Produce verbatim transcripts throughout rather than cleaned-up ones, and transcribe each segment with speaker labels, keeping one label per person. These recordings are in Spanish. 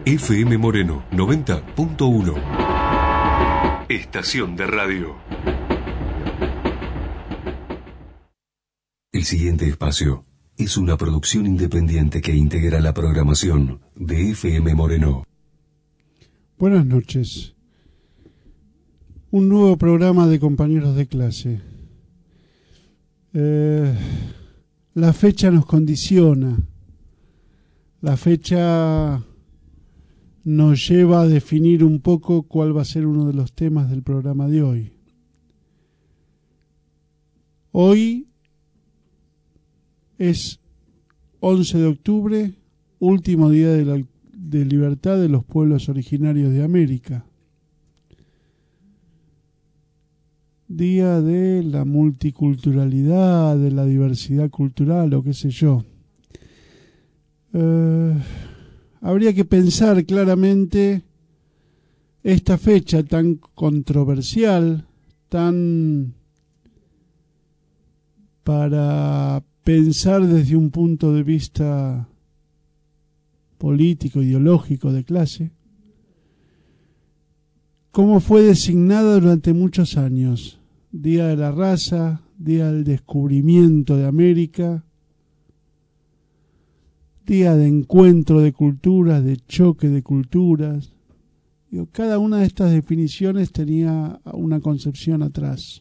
Speaker 1: F M Moreno noventa punto uno. Estación de radio. El siguiente espacio es una producción independiente que integra la programación de F M Moreno.
Speaker 2: Buenas noches. Un nuevo programa de compañeros de clase. Eh, la fecha nos condiciona. La fecha nos lleva a definir un poco cuál va a ser uno de los temas del programa de hoy. Hoy es once de octubre, último día de, la, de libertad de los pueblos originarios de América. Día de la multiculturalidad, de la diversidad cultural o qué sé yo. Eh, habría que pensar claramente esta fecha tan controversial, tan para pensar desde un punto de vista político, ideológico, de clase, cómo fue designada durante muchos años. Día de la raza, día del descubrimiento de América, día de encuentro de culturas, de choque de culturas. Digo, cada una de estas definiciones tenía una concepción atrás.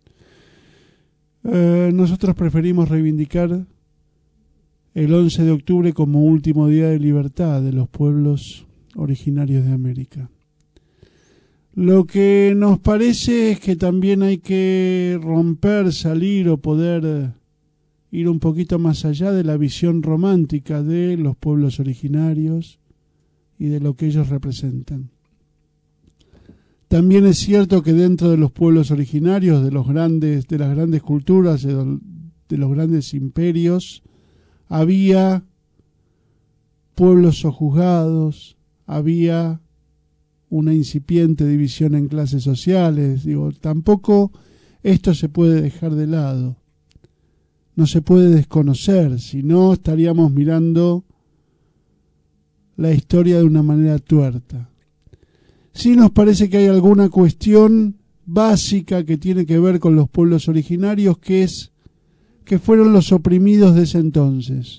Speaker 2: Eh, nosotros preferimos reivindicar el once de octubre como último día de libertad de los pueblos originarios de América. Lo que nos parece es que también hay que romper, salir o poder ir un poquito más allá de la visión romántica de los pueblos originarios y de lo que ellos representan. También es cierto que dentro de los pueblos originarios, de los grandes, de las grandes culturas, de, de los grandes imperios, había pueblos sojuzgados, había una incipiente división en clases sociales. Digo, tampoco esto se puede dejar de lado, no se puede desconocer, si no estaríamos mirando la historia de una manera tuerta. Sí nos parece que hay alguna cuestión básica que tiene que ver con los pueblos originarios, que es que fueron los oprimidos de ese entonces.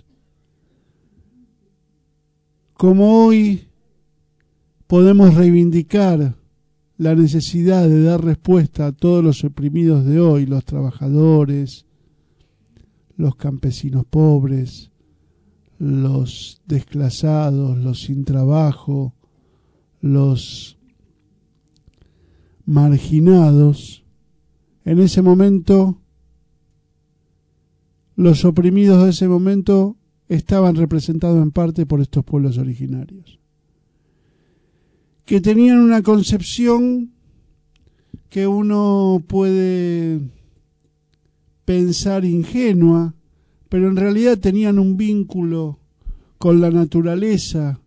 Speaker 2: Como hoy podemos reivindicar la necesidad de dar respuesta a todos los oprimidos de hoy, los trabajadores, los campesinos pobres, los desclasados, los sin trabajo, los marginados. En ese momento, los oprimidos de ese momento estaban representados en parte por estos pueblos originarios, que tenían una concepción que uno puede pensar ingenua, pero en realidad tenían un vínculo con la naturaleza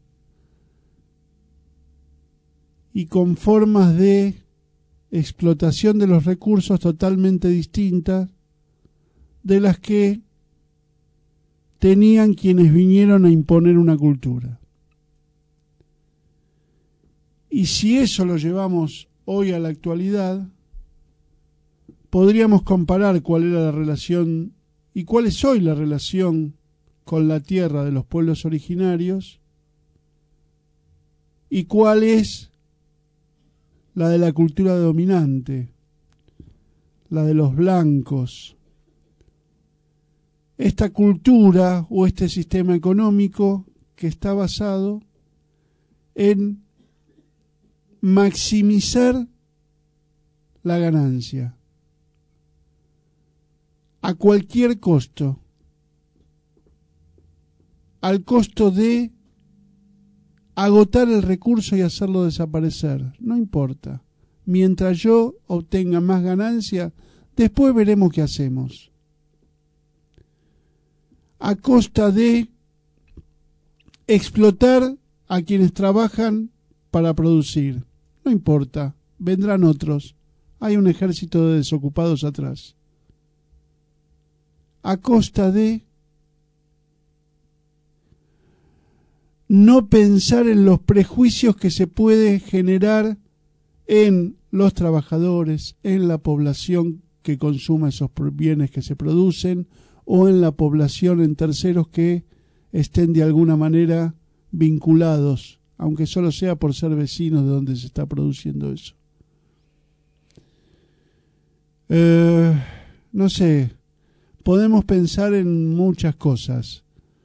Speaker 2: y con formas de explotación de los recursos totalmente distintas de las que tenían quienes vinieron a imponer una cultura. Y si eso lo llevamos hoy a la actualidad, podríamos comparar cuál era la relación y cuál es hoy la relación con la tierra de los pueblos originarios y cuál es la de la cultura dominante, la de los blancos. Esta cultura o este sistema económico que está basado en maximizar la ganancia a cualquier costo, al costo de agotar el recurso y hacerlo desaparecer. No importa. Mientras yo obtenga más ganancia, después veremos qué hacemos. A costa de explotar a quienes trabajan para producir. No importa, vendrán otros. Hay un ejército de desocupados atrás. A costa de no pensar en los prejuicios que se puede generar en los trabajadores, en la población que consuma esos bienes que se producen, o en la población, en terceros que estén de alguna manera vinculados, aunque solo sea por ser vecinos de donde se está produciendo eso. Eh, no sé, podemos pensar en muchas cosas.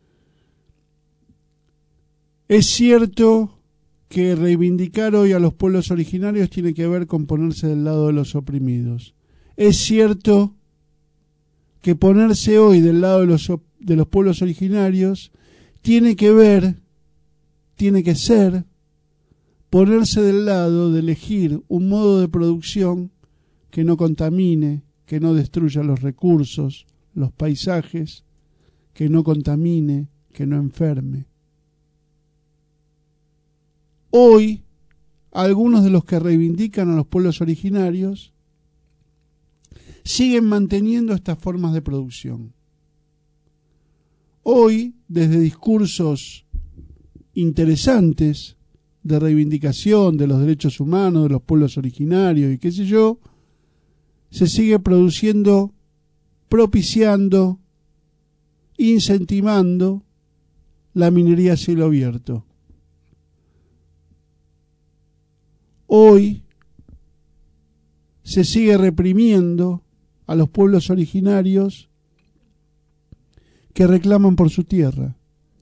Speaker 2: Es cierto que reivindicar hoy a los pueblos originarios tiene que ver con ponerse del lado de los oprimidos. Es cierto que ponerse hoy del lado de los, de los pueblos originarios tiene que ver, tiene que ser, ponerse del lado de elegir un modo de producción que no contamine, que no destruya los recursos, los paisajes, que no contamine, que no enferme. Hoy, algunos de los que reivindican a los pueblos originarios siguen manteniendo estas formas de producción. Hoy, desde discursos interesantes de reivindicación de los derechos humanos, de los pueblos originarios y qué sé yo, se sigue produciendo, propiciando, incentivando la minería a cielo abierto. Hoy se sigue reprimiendo a los pueblos originarios que reclaman por su tierra.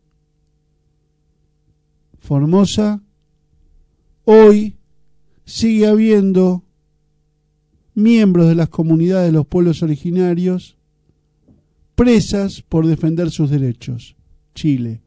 Speaker 2: Formosa, hoy sigue habiendo miembros de las comunidades de los pueblos originarios presas por defender sus derechos. Chile.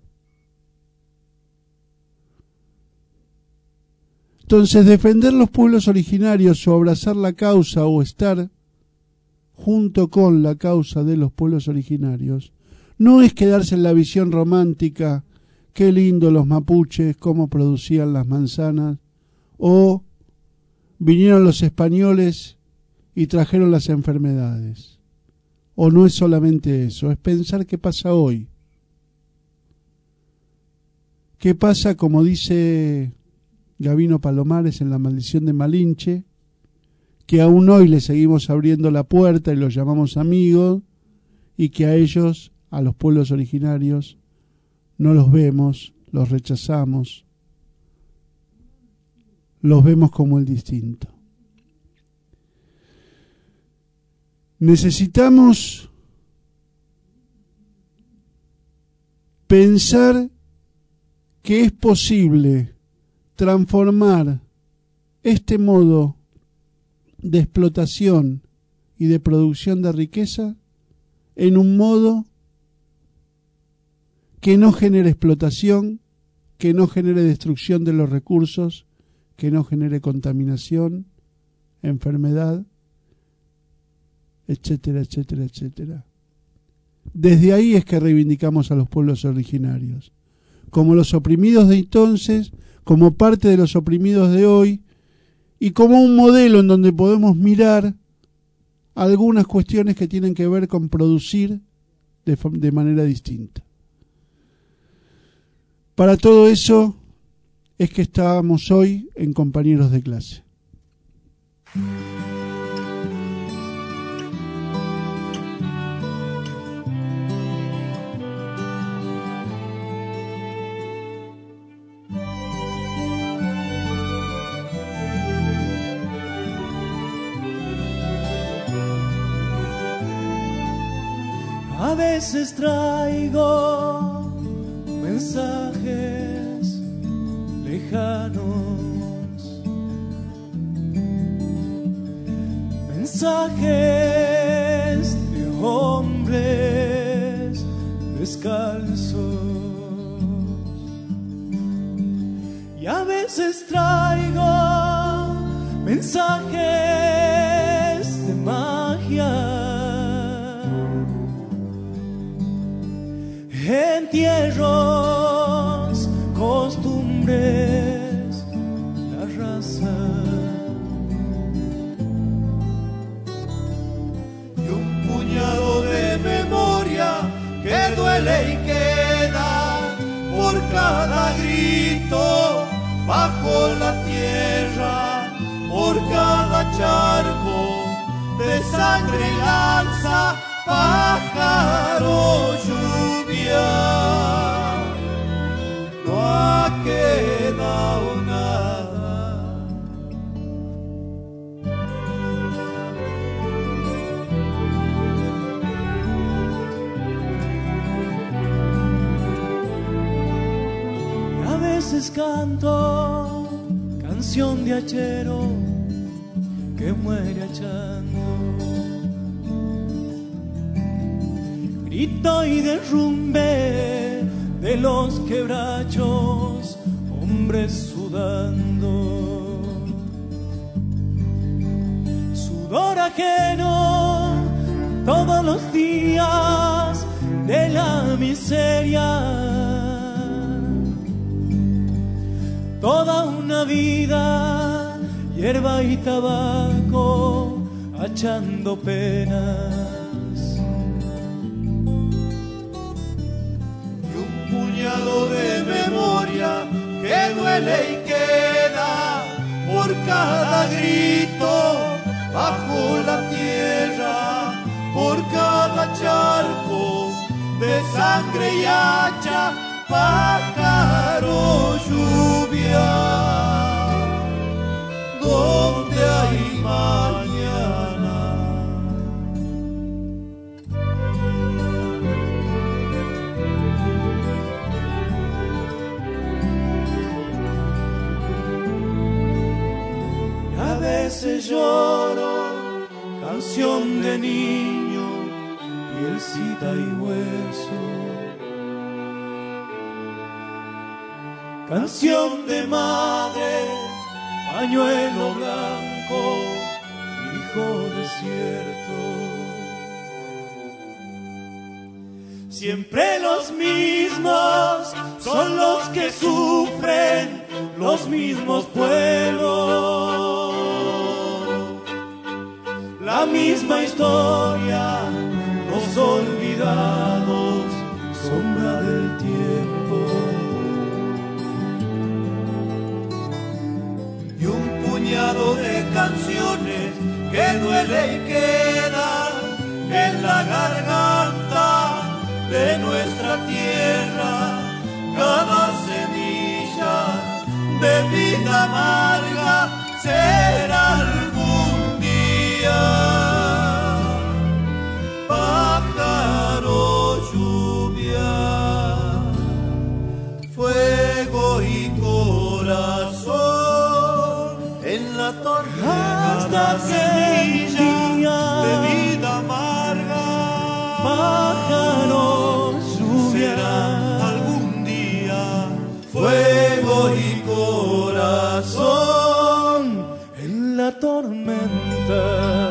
Speaker 2: Entonces, defender los pueblos originarios o abrazar la causa o estar junto con la causa de los pueblos originarios no es quedarse en la visión romántica, qué lindo los mapuches, cómo producían las manzanas, o vinieron los españoles y trajeron las enfermedades. O no es solamente eso, es pensar qué pasa hoy. ¿Qué pasa, como dice Gabino Palomares en La maldición de Malinche, que aún hoy le seguimos abriendo la puerta y los llamamos amigos, y que a ellos, a los pueblos originarios, no los vemos, los rechazamos, los vemos como el distinto? Necesitamos pensar que es posible transformar este modo de explotación y de producción de riqueza en un modo que no genere explotación, que no genere destrucción de los recursos, que no genere contaminación, enfermedad, etcétera, etcétera, etcétera. Desde ahí es que reivindicamos a los pueblos originarios, como los oprimidos de entonces, como parte de los oprimidos de hoy, y como un modelo en donde podemos mirar algunas cuestiones que tienen que ver con producir de, de manera distinta. Para todo eso es que estábamos hoy en Compañeros de Clase.
Speaker 3: A veces traigo mensajes lejanos, mensajes de hombres descalzos, y a veces traigo mensajes de magia. Entierros, costumbres, la raza y un puñado de memoria que duele y queda por cada cada grito, bajo la tierra, por cada charco de sangre lanza, pájaro, lluvia, no ha quedado nada. Y a veces canto canción de hachero que muere hachando, grito y derrumbe de los quebrachos, hombres sudando, sudor ajeno todos los días de la miseria, toda una vida, hierba y tabaco, hachando penas. De memoria que duele y queda por cada grito, bajo la tierra, por cada charco de sangre y hacha, pájaro, lluvia, donde hay mañana. A veces lloro, canción de niño, pielcita y hueso, canción de madre, pañuelo blanco, hijo desierto. Siempre los mismos son los que sufren, los mismos pueblos. La misma historia, los olvidados, sombra del tiempo. Y un puñado de canciones que duele y queda en la garganta de nuestra tierra. Cada semilla de vida amarga será algún día. Pájaro, lluvia, fuego y corazón en la tormenta. Hasta semilla de vida amarga, pájaro, lluvia, será algún día. Fuego y corazón en la tormenta.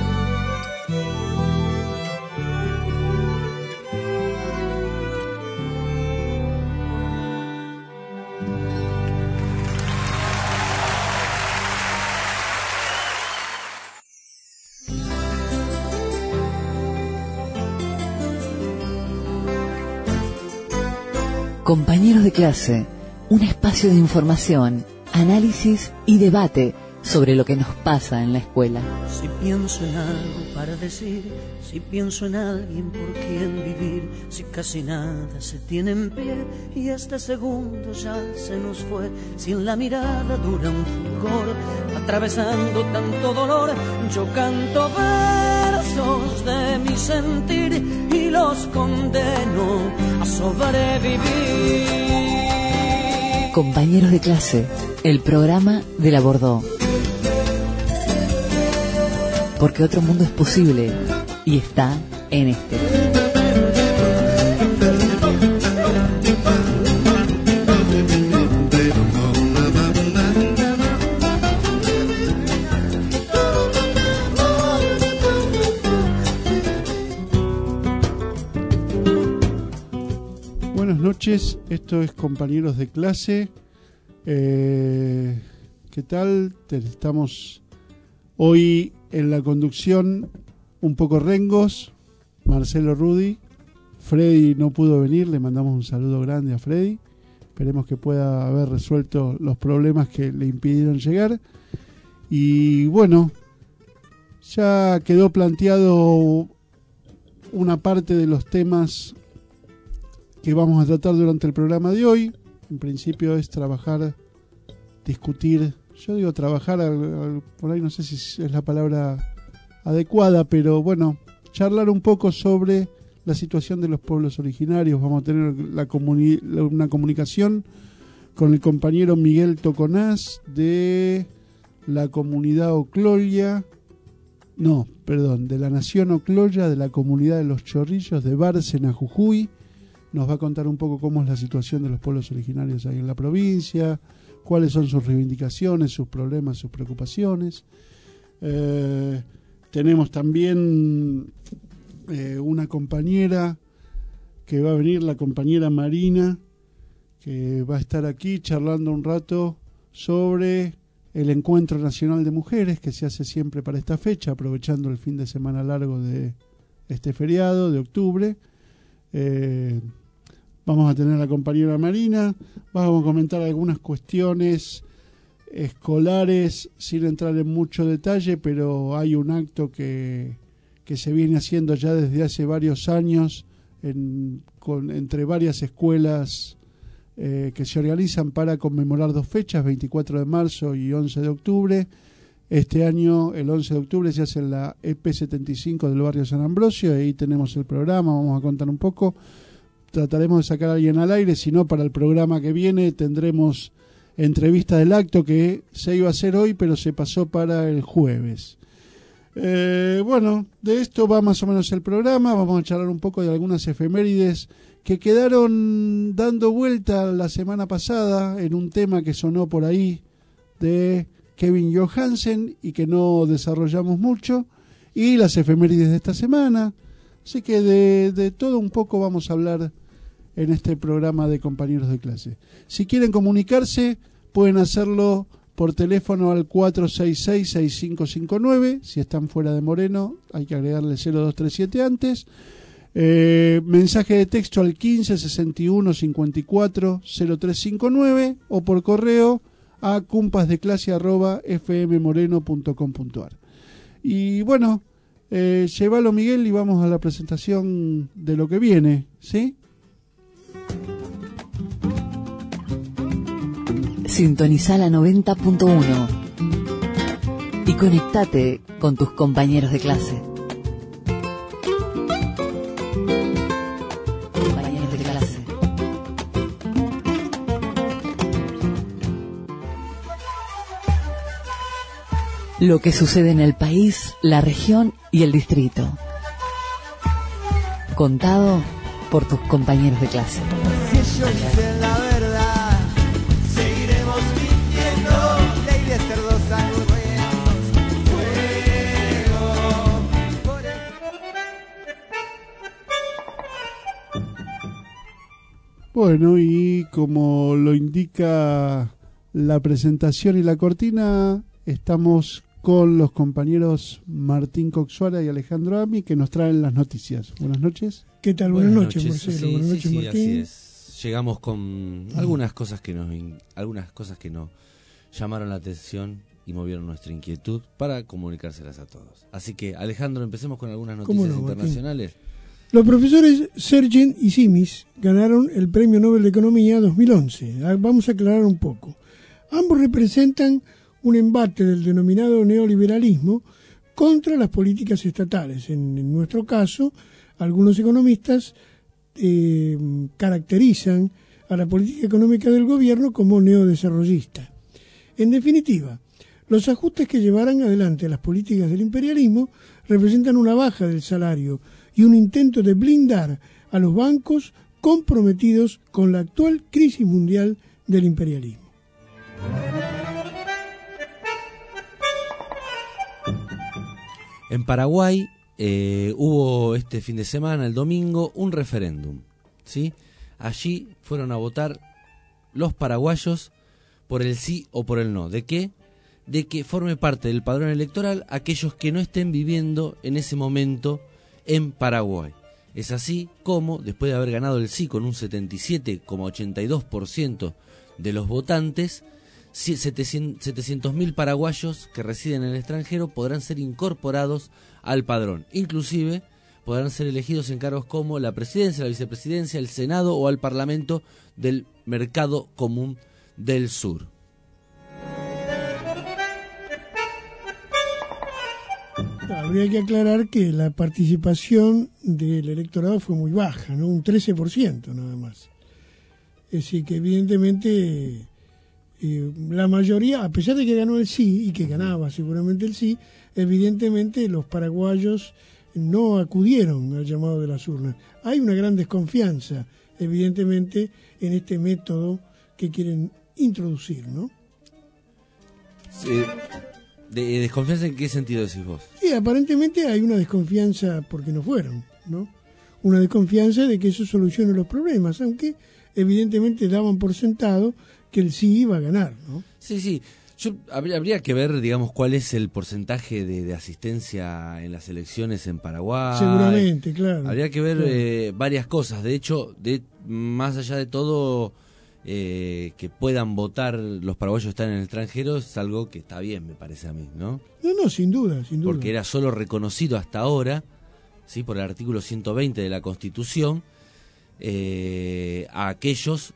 Speaker 4: Compañeros de clase, un espacio de información, análisis y debate sobre lo que nos pasa en la escuela.
Speaker 5: Si pienso en algo para decir, si pienso en alguien por quien vivir, si casi nada se tiene en pie y este segundo ya se nos fue, si en la mirada dura un fulgor, atravesando tanto dolor, yo canto versos de mi sentir y los condeno a sobrevivir.
Speaker 4: Compañeros de clase, el programa de la Bordeaux. Porque otro mundo es posible y está en este.
Speaker 2: Buenas noches, esto es Compañeros de Clase. Eh, ¿Qué tal? Te- Estamos hoy en la conducción un poco rengos, Marcelo Rudy. Freddy no pudo venir, le mandamos un saludo grande a Freddy, esperemos que pueda haber resuelto los problemas que le impidieron llegar. Y bueno, ya quedó planteado una parte de los temas que vamos a tratar durante el programa de hoy. En principio es trabajar, discutir, yo digo trabajar, por ahí no sé si es la palabra adecuada, pero bueno, charlar un poco sobre la situación de los pueblos originarios. Vamos a tener la comuni- una comunicación con el compañero Miguel Toconás de la comunidad Ocloya, no, perdón, de la Nación Ocloya, de la comunidad de los Chorrillos de Bárcena, Jujuy. Nos va a contar un poco cómo es la situación de los pueblos originarios ahí en la provincia, cuáles son sus reivindicaciones, sus problemas, sus preocupaciones. Eh, tenemos también eh, una compañera que va a venir, la compañera Marina, que va a estar aquí charlando un rato sobre el Encuentro Nacional de Mujeres que se hace siempre para esta fecha, aprovechando el fin de semana largo de este feriado de octubre. Eh, vamos a tener a la compañera Marina, vamos a comentar algunas cuestiones escolares sin entrar en mucho detalle, pero hay un acto que, que se viene haciendo ya desde hace varios años en, con, entre varias escuelas eh, que se organizan para conmemorar dos fechas, veinticuatro de marzo y once de octubre. Este año, el once de octubre, se hace en la E P setenta y cinco del barrio San Ambrosio. Ahí tenemos el programa, vamos a contar un poco. Trataremos de sacar a alguien al aire, si no, para el programa que viene tendremos entrevista del acto que se iba a hacer hoy, pero se pasó para el jueves. Eh, bueno, de esto va más o menos el programa. Vamos a charlar un poco de algunas efemérides que quedaron dando vuelta la semana pasada en un tema que sonó por ahí de Kevin Johansen y que no desarrollamos mucho, y las efemérides de esta semana. Así que de, de todo un poco vamos a hablar en este programa de Compañeros de Clase. Si quieren comunicarse, pueden hacerlo por teléfono al cuatro seis seis, seis cinco cinco nueve. Si están fuera de Moreno, hay que agregarle cero dos tres siete antes. Eh, mensaje de texto al quince sesenta y uno cincuenta y cuatro cero tres cinco nueve o por correo a compasdeclase arroba fmmoreno punto com punto ar. Y bueno, eh, llévalo Miguel y vamos a la presentación de lo que viene, ¿sí?
Speaker 4: Sintoniza la noventa punto uno y conectate con tus compañeros de clase. Compañeros de clase. Lo que sucede en el país, la región y el distrito. Contado por tus compañeros de clase.
Speaker 3: Si ellos dicen la verdad, seguiremos mintiendo. Ley de cerdos anuncios, fuego.
Speaker 2: Bueno, y como lo indica la presentación y la cortina, estamos con los compañeros Martín Coxuara y Alejandro Ami, que nos traen las noticias. Buenas noches.
Speaker 6: ¿Qué tal? Buenas, Buenas noches,
Speaker 7: noches,
Speaker 6: Marcelo.
Speaker 7: Sí,
Speaker 6: Buenas
Speaker 7: sí,
Speaker 6: noches,
Speaker 7: sí,
Speaker 6: Martín.
Speaker 7: Así es. Llegamos con algunas cosas que nos algunas cosas que nos llamaron la atención y movieron nuestra inquietud para comunicárselas a todos. Así que, Alejandro, empecemos con algunas noticias no, internacionales.
Speaker 6: Martín? Los profesores Sergen y Simis ganaron el Premio Nobel de Economía dos mil once. Vamos a aclarar un poco. Ambos representan un embate del denominado neoliberalismo contra las políticas estatales. En, en nuestro caso, algunos economistas eh, caracterizan a la política económica del gobierno como neodesarrollista. En definitiva, los ajustes que llevarán adelante las políticas del imperialismo representan una baja del salario y un intento de blindar a los bancos comprometidos con la actual crisis mundial del imperialismo.
Speaker 7: En Paraguay eh, hubo este fin de semana, el domingo, un referéndum, ¿sí? Allí fueron a votar los paraguayos por el sí o por el no. ¿De qué? De que forme parte del padrón electoral aquellos que no estén viviendo en ese momento en Paraguay. Es así como, después de haber ganado el sí con un setenta y siete coma ochenta y dos por ciento de los votantes, setecientos mil paraguayos que residen en el extranjero podrán ser incorporados al padrón. Inclusive podrán ser elegidos en cargos como la presidencia, la vicepresidencia, el Senado o al Parlamento del Mercado Común del Sur.
Speaker 6: Habría que aclarar que la participación del electorado fue muy baja, ¿no? Un trece por ciento nada más. Es decir, que evidentemente eh, la mayoría, a pesar de que ganó el sí, y que ganaba seguramente el sí, evidentemente los paraguayos no acudieron al llamado de las urnas. Hay una gran desconfianza, evidentemente, en este método que quieren introducir, ¿no?
Speaker 7: Sí. ¿De desconfianza en qué sentido decís vos?
Speaker 6: Sí, aparentemente hay una desconfianza porque no fueron, ¿no? Una desconfianza de que eso solucione los problemas, aunque evidentemente daban por sentado que el sí iba a ganar, ¿no?
Speaker 7: Sí, sí. Yo, habría, habría que ver, digamos, cuál es el porcentaje de, de asistencia en las elecciones en Paraguay.
Speaker 6: Seguramente, claro.
Speaker 7: Habría que ver
Speaker 6: claro.
Speaker 7: eh, varias cosas. De hecho, de más allá de todo... Eh, que puedan votar los paraguayos que están en el extranjero es algo que está bien, me parece a mí, ¿no?
Speaker 6: No, no, sin duda, sin duda.
Speaker 7: Porque era solo reconocido hasta ahora, ¿sí? Por el artículo ciento veinte de la Constitución, eh, a aquellos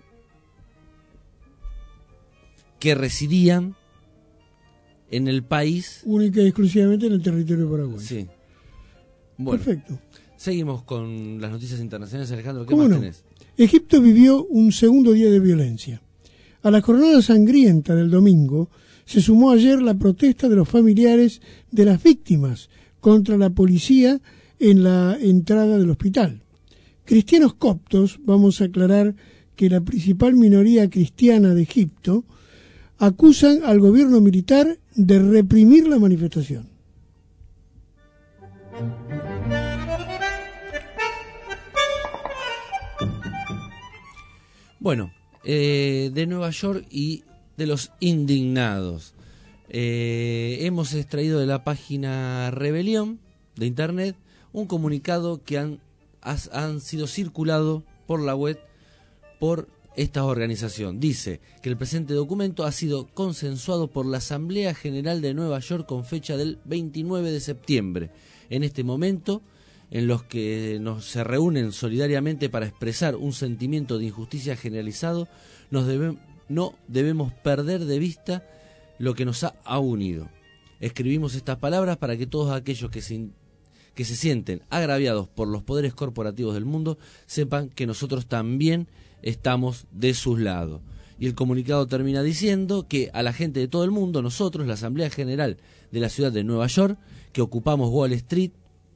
Speaker 7: que residían en el país...
Speaker 6: Única y exclusivamente en el territorio paraguayo.
Speaker 7: Sí. Bueno,
Speaker 6: perfecto.
Speaker 7: Seguimos con las noticias internacionales, Alejandro. ¿Qué
Speaker 6: ¿Cómo
Speaker 7: más
Speaker 6: no?
Speaker 7: tenés?
Speaker 6: Egipto vivió un segundo día de violencia. A la jornada sangrienta del domingo se sumó ayer la protesta de los familiares de las víctimas contra la policía en la entrada del hospital. Cristianos coptos, vamos a aclarar que la principal minoría cristiana de Egipto, acusan al gobierno militar de reprimir la manifestación.
Speaker 7: Bueno, eh, de Nueva York y de los indignados. Eh, hemos extraído de la página Rebelión de Internet un comunicado que han, has, han sido circulado por la web por esta organización. Dice que el presente documento ha sido consensuado por la Asamblea General de Nueva York con fecha del veintinueve de septiembre. En este momento, en los que nos se reúnen solidariamente para expresar un sentimiento de injusticia generalizado, nos debe, no debemos perder de vista lo que nos ha, ha unido. Escribimos estas palabras para que todos aquellos que se, que se sienten agraviados por los poderes corporativos del mundo sepan que nosotros también estamos de sus lados. Y el comunicado termina diciendo que a la gente de todo el mundo, nosotros, la Asamblea General de la ciudad de Nueva York, que ocupamos Wall Street,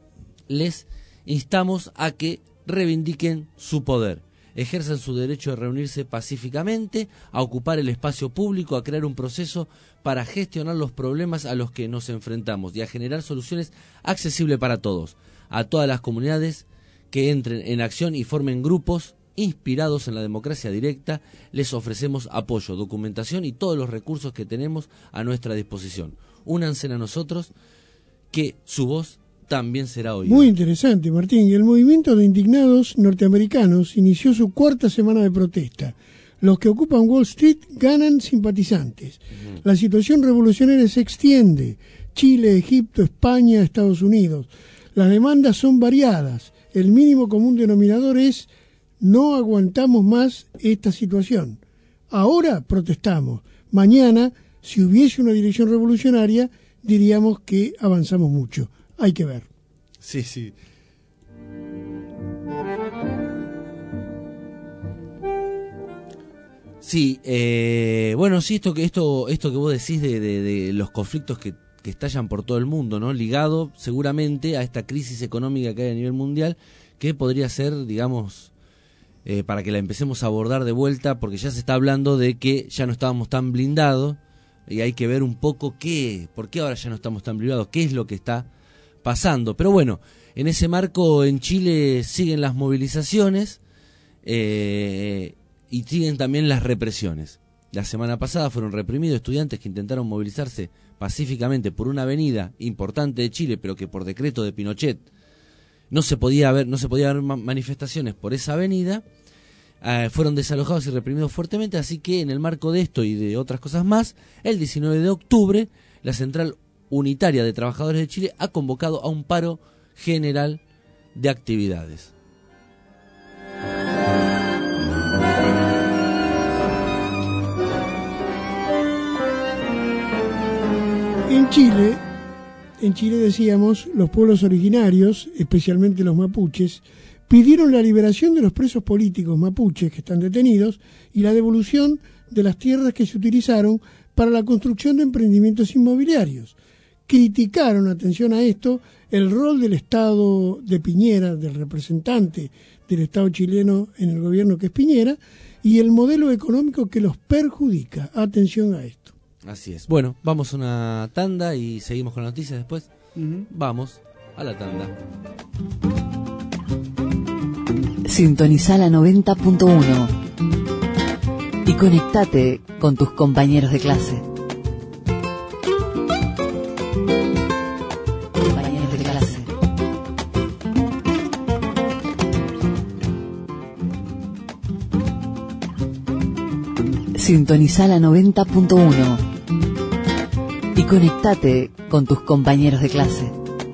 Speaker 7: les instamos a que reivindiquen su poder, ejerzan su derecho de reunirse pacíficamente, a ocupar el espacio público, a crear un proceso para gestionar los problemas a los que nos enfrentamos y a generar soluciones accesibles para todos, a todas las comunidades que entren en acción y formen grupos inspirados en la democracia directa. Les ofrecemos apoyo, documentación y todos los recursos que tenemos a nuestra disposición. Únanse a nosotros, que su voz también será oída.
Speaker 6: Muy interesante, Martín. El movimiento de indignados norteamericanos inició su cuarta semana de protesta. Los que ocupan Wall Street ganan simpatizantes. Uh-huh. La situación revolucionaria se extiende. Chile, Egipto, España, Estados Unidos. Las demandas son variadas. El mínimo común denominador es: no aguantamos más esta situación. Ahora protestamos. Mañana, si hubiese una dirección revolucionaria, diríamos que avanzamos mucho. Hay que ver.
Speaker 7: Sí, sí. Sí, eh, bueno, sí, esto que esto esto que vos decís de, de, de los conflictos que, que estallan por todo el mundo, ¿no? Ligado seguramente a esta crisis económica que hay a nivel mundial, que podría ser, digamos, eh, para que la empecemos a abordar de vuelta, porque ya se está hablando de que ya no estábamos tan blindados y hay que ver un poco qué, por qué ahora ya no estamos tan blindados, qué es lo que está pasando. Pero bueno, en ese marco en Chile siguen las movilizaciones eh, y siguen también las represiones. La semana pasada fueron reprimidos estudiantes que intentaron movilizarse pacíficamente por una avenida importante de Chile, pero que por decreto de Pinochet no se podía ver, no se podía ver ma- manifestaciones por esa avenida. Eh, fueron desalojados y reprimidos fuertemente, así que en el marco de esto y de otras cosas más, el diecinueve de octubre, la Central Unitaria de Trabajadores de Chile ha convocado a un paro general de actividades.
Speaker 6: En Chile, en Chile decíamos, los pueblos originarios, especialmente los mapuches, pidieron la liberación de los presos políticos mapuches que están detenidos y la devolución de las tierras que se utilizaron para la construcción de emprendimientos inmobiliarios. Criticaron, atención a esto, el rol del Estado de Piñera, del representante del Estado chileno en el gobierno que es Piñera, y el modelo económico que los perjudica. Atención a esto.
Speaker 7: Así es. Bueno, vamos a una tanda y seguimos con las noticias después. Uh-huh. Vamos a la tanda.
Speaker 4: Sintoniza la noventa punto uno y conectate con tus compañeros de clase. Compañeros de clase. Sintoniza la noventa punto uno y conectate con tus compañeros de clase.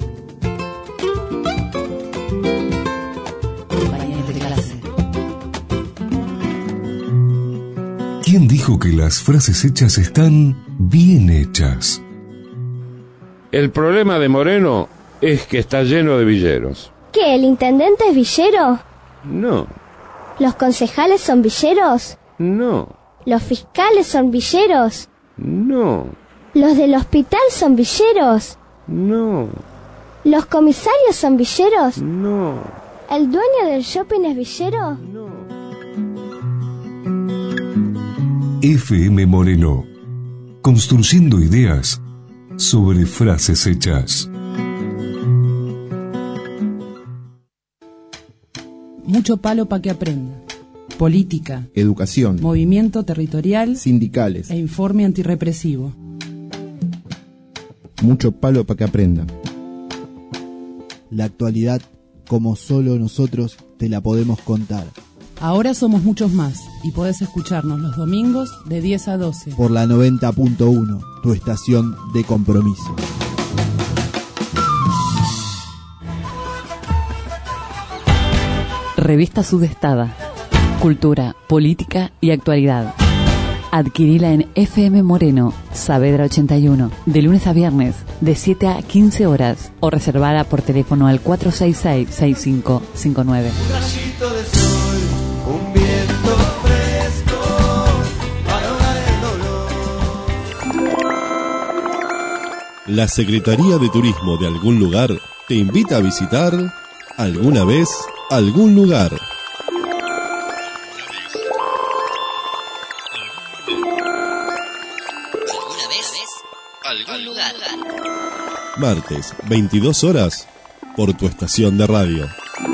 Speaker 1: ¿Quién dijo que las frases hechas están bien hechas?
Speaker 8: El problema de Moreno es que está lleno de villeros.
Speaker 9: ¿Qué, el intendente es villero?
Speaker 8: No.
Speaker 9: ¿Los concejales son villeros?
Speaker 8: No.
Speaker 9: ¿Los fiscales son villeros?
Speaker 8: No.
Speaker 9: ¿Los del hospital son villeros?
Speaker 8: No.
Speaker 9: ¿Los comisarios son villeros?
Speaker 8: No.
Speaker 9: ¿El dueño del shopping es villero?
Speaker 8: No.
Speaker 1: F M Moreno, construyendo ideas sobre frases hechas.
Speaker 10: Mucho palo para que aprenda. Política,
Speaker 11: educación,
Speaker 10: movimiento territorial,
Speaker 11: sindicales
Speaker 10: e informe antirrepresivo.
Speaker 11: Mucho palo para que aprenda.
Speaker 12: La actualidad, como solo nosotros te la podemos contar.
Speaker 10: Ahora somos muchos más y podés escucharnos los domingos de diez a doce.
Speaker 12: Por la noventa punto uno, tu estación de compromiso.
Speaker 4: Revista Sudestada. Cultura, política y actualidad. Adquirila en F M Moreno, Saavedra ochenta y uno, de lunes a viernes, de siete a quince horas, o reservada por teléfono al cuatro seis seis, seis cinco cinco nueve.
Speaker 3: Un rayito de sol, un viento fresco, para ahogar el dolor.
Speaker 13: La Secretaría de Turismo de algún lugar te invita a visitar alguna vez algún lugar.
Speaker 14: Algún lugar.
Speaker 13: Martes, veintidós horas, por tu estación de radio.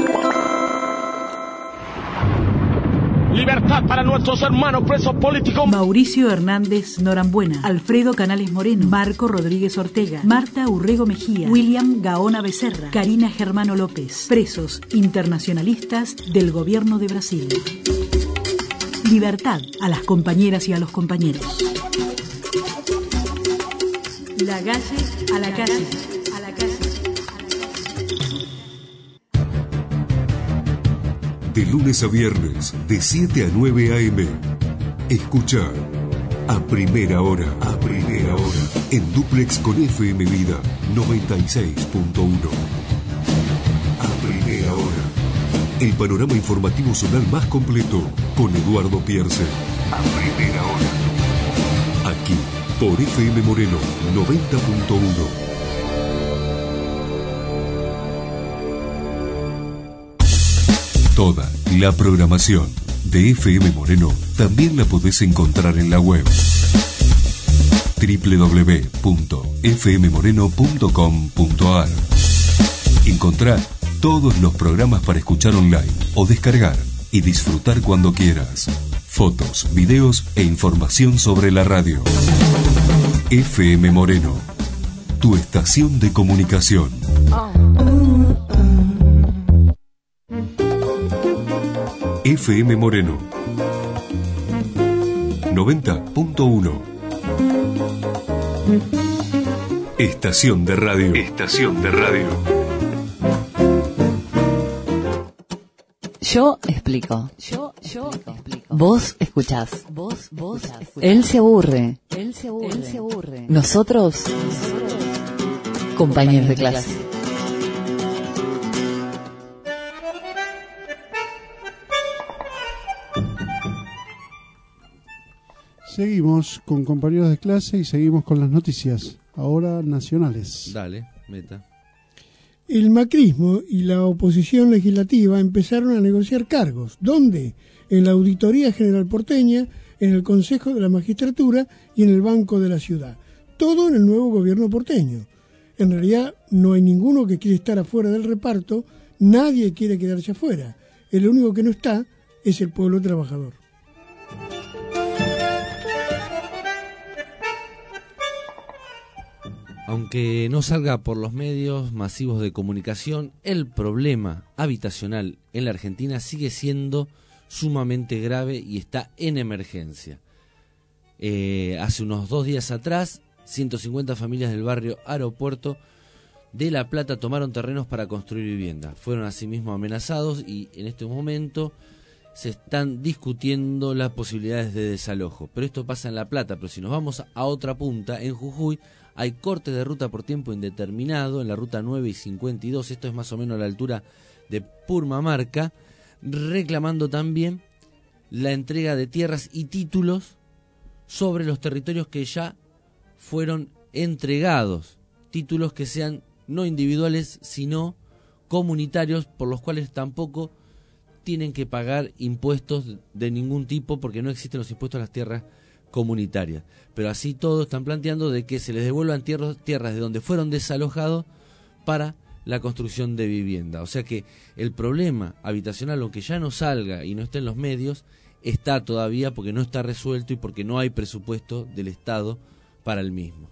Speaker 15: Libertad para nuestros hermanos presos políticos.
Speaker 16: Mauricio Hernández Norambuena, Alfredo Canales Moreno, Marco Rodríguez Ortega, Marta Urrego Mejía, William Gaona Becerra, Karina Germano López, presos internacionalistas del gobierno de Brasil. Libertad a las compañeras y a los compañeros. La calle a la calle, a la calle.
Speaker 1: De lunes a viernes, de siete a nueve a eme. Escucha a primera hora, a primera hora, en dúplex con F M Vida noventa y seis punto uno. A primera hora, el panorama informativo zonal más completo con Eduardo Pierce. A primera hora, aquí por F M Moreno noventa punto uno. Toda la programación de F M Moreno también la podés encontrar en la web doble u doble u doble u punto f m moreno punto com punto a r. Encontrá todos los programas para escuchar online o descargar y disfrutar cuando quieras. Fotos, videos e información sobre la radio. F M Moreno, tu estación de comunicación. F M Moreno noventa punto uno. Estación de radio. Estación de radio.
Speaker 4: Yo explico. Yo, yo explico. Vos escuchás. Vos, vos escuchás. Él se aburre. Él se aburre. Él se aburre. Nosotros, compañeros de clase.
Speaker 2: Seguimos con compañeros de clase y seguimos con las noticias, ahora nacionales.
Speaker 7: Dale, meta.
Speaker 6: El macrismo y la oposición legislativa empezaron a negociar cargos. ¿Dónde? En la Auditoría General Porteña, en el Consejo de la Magistratura y en el Banco de la Ciudad. Todo en el nuevo gobierno porteño. En realidad no hay ninguno que quiere estar afuera del reparto, nadie quiere quedarse afuera. El único que no está es el pueblo trabajador.
Speaker 7: Aunque no salga por los medios masivos de comunicación, el problema habitacional en la Argentina sigue siendo sumamente grave y está en emergencia. Eh, hace unos dos días atrás, ciento cincuenta familias del barrio Aeropuerto de La Plata tomaron terrenos para construir vivienda. Fueron asimismo amenazados y en este momento se están discutiendo las posibilidades de desalojo. Pero esto pasa en La Plata, pero si nos vamos a otra punta, en Jujuy, hay cortes de ruta por tiempo indeterminado en la ruta nueve y cincuenta y dos, esto es más o menos a la altura de Purmamarca, reclamando también la entrega de tierras y títulos sobre los territorios que ya fueron entregados, títulos que sean no individuales sino comunitarios, por los cuales tampoco tienen que pagar impuestos de ningún tipo porque no existen los impuestos a las tierras comunitarias. Pero así todos están planteando de que se les devuelvan tierras, tierras de donde fueron desalojados para la construcción de vivienda. O sea que el problema habitacional, aunque ya no salga y no esté en los medios, está todavía porque no está resuelto y porque no hay presupuesto del Estado para el mismo.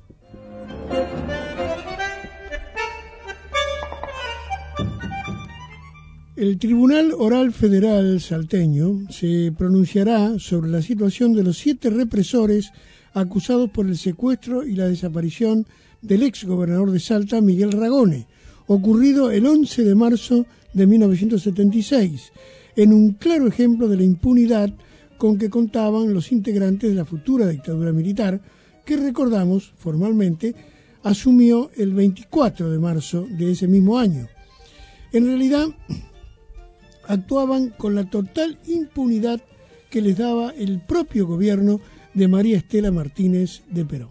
Speaker 6: El Tribunal Oral Federal salteño se pronunciará sobre la situación de los siete represores acusados por el secuestro y la desaparición del ex gobernador de Salta, Miguel Ragone, ocurrido el once de marzo de mil novecientos setenta y seis, en un claro ejemplo de la impunidad con que contaban los integrantes de la futura dictadura militar, que recordamos formalmente asumió el veinticuatro de marzo de ese mismo año. En realidad, actuaban con la total impunidad que les daba el propio gobierno de María Estela Martínez de Perón.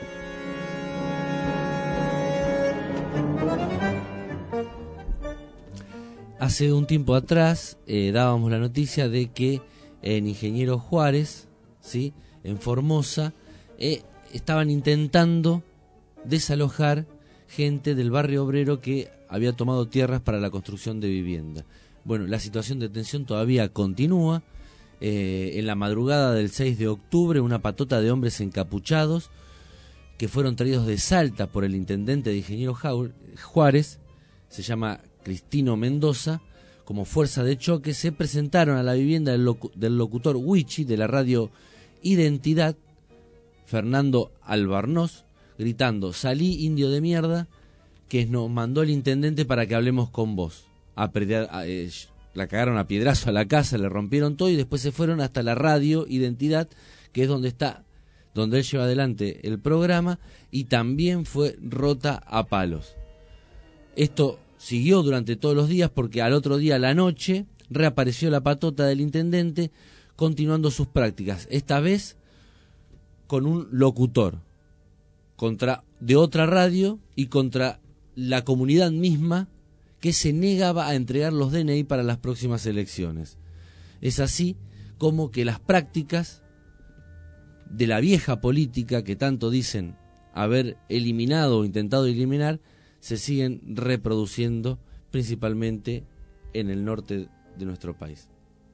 Speaker 7: Hace un tiempo atrás eh, dábamos la noticia de que en Ingeniero Juárez, ¿sí?, en Formosa, eh, estaban intentando desalojar gente del barrio obrero que había tomado tierras para la construcción de vivienda. Bueno, la situación de tensión todavía continúa. Eh, en la madrugada del seis de octubre, una patota de hombres encapuchados que fueron traídos de Salta por el intendente de Ingeniero Juárez, se llama Cristino Mendoza, como fuerza de choque, se presentaron a la vivienda del, locu- del locutor Huichi de la radio Identidad, Fernando Albarnoz, gritando: "Salí, indio de mierda, que nos mandó el intendente para que hablemos con vos". A prediar, a, eh, la cagaron a piedrazo a la casa, le rompieron todo y después se fueron hasta la radio Identidad, que es donde está, donde él lleva adelante el programa, y también fue rota a palos. Esto siguió durante todos los días porque al otro día a la noche reapareció la patota del intendente continuando sus prácticas, esta vez con un locutor contra de otra radio y contra la comunidad misma que se negaba a entregar los D N I para las próximas elecciones. Es así como que las prácticas de la vieja política que tanto dicen haber eliminado o intentado eliminar se siguen reproduciendo principalmente en el norte de nuestro país.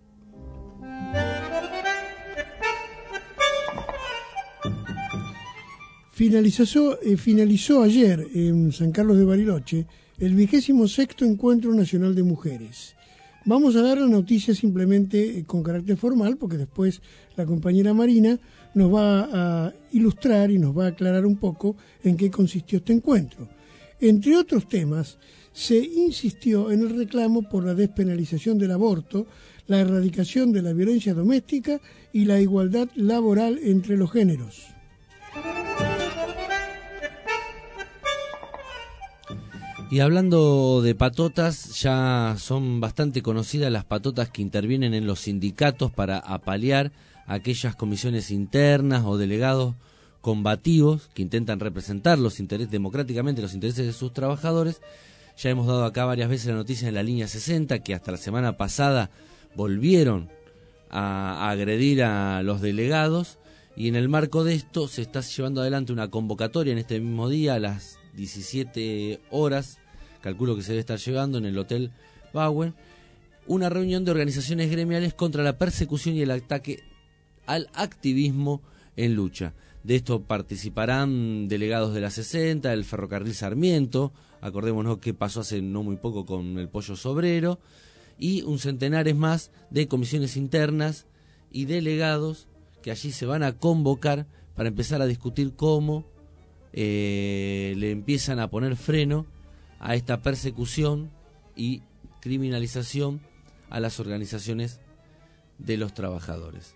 Speaker 6: Finalizó, eh, finalizó ayer en San Carlos de Bariloche el vigésimo sexto Encuentro Nacional de Mujeres. Vamos a dar la noticia simplemente con carácter formal, porque después la compañera Marina nos va a ilustrar y nos va a aclarar un poco en qué consistió este encuentro. Entre otros temas, se insistió en el reclamo por la despenalización del aborto, la erradicación de la violencia doméstica y la igualdad laboral entre los géneros.
Speaker 7: Y hablando de patotas, ya son bastante conocidas las patotas que intervienen en los sindicatos para apalear aquellas comisiones internas o delegados combativos que intentan representar los intereses democráticamente los intereses de sus trabajadores. Ya hemos dado acá varias veces la noticia en la línea sesenta, que hasta la semana pasada volvieron a, a agredir a los delegados, y en el marco de esto se está llevando adelante una convocatoria en este mismo día a las diecisiete horas, calculo que se debe estar llevando en el Hotel Bauen, una reunión de organizaciones gremiales contra la persecución y el ataque al activismo en lucha. De esto participarán delegados de la sesenta, del Ferrocarril Sarmiento, acordémonos que pasó hace no muy poco con el Pollo Sobrero, y un centenares más de comisiones internas y delegados que allí se van a convocar para empezar a discutir cómo eh, le empiezan a poner freno a esta persecución y criminalización a las organizaciones de los trabajadores.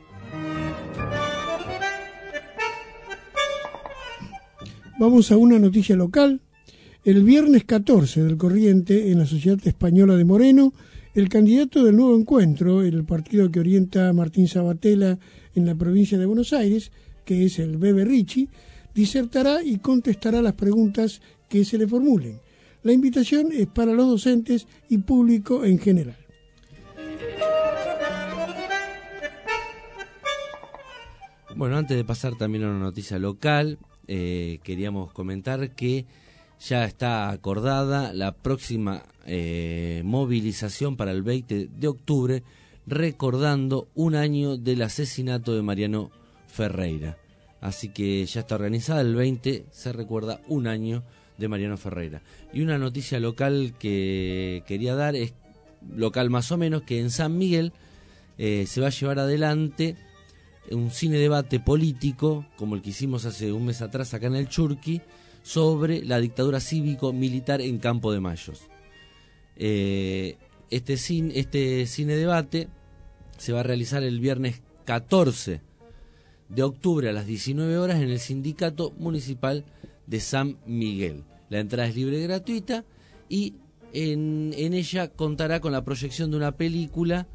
Speaker 6: Vamos a una noticia local. El viernes catorce del corriente, en la Sociedad Española de Moreno, el candidato del Nuevo Encuentro, el partido que orienta a Martín Sabatella en la provincia de Buenos Aires, que es el Bebe Ricci, disertará y contestará las preguntas que se le formulen. La invitación es para los docentes y público en general.
Speaker 7: Bueno, antes de pasar también a una noticia local, eh, queríamos comentar que ya está acordada la próxima eh, movilización para el veinte de octubre, recordando un año del asesinato de Mariano Ferreira. Así que ya está organizada, el veinte se recuerda un año de Mariano Ferreira. Y una noticia local que quería dar, es local más o menos, que en San Miguel eh, se va a llevar adelante un cine debate político, como el que hicimos hace un mes atrás acá en el Churqui, sobre la dictadura cívico-militar en Campo de Mayos. Eh, este, cine, este cine debate se va a realizar el viernes catorce de octubre a las diecinueve horas en el Sindicato Municipal de San Miguel. La entrada es libre y gratuita, y en, en ella contará con la proyección de una película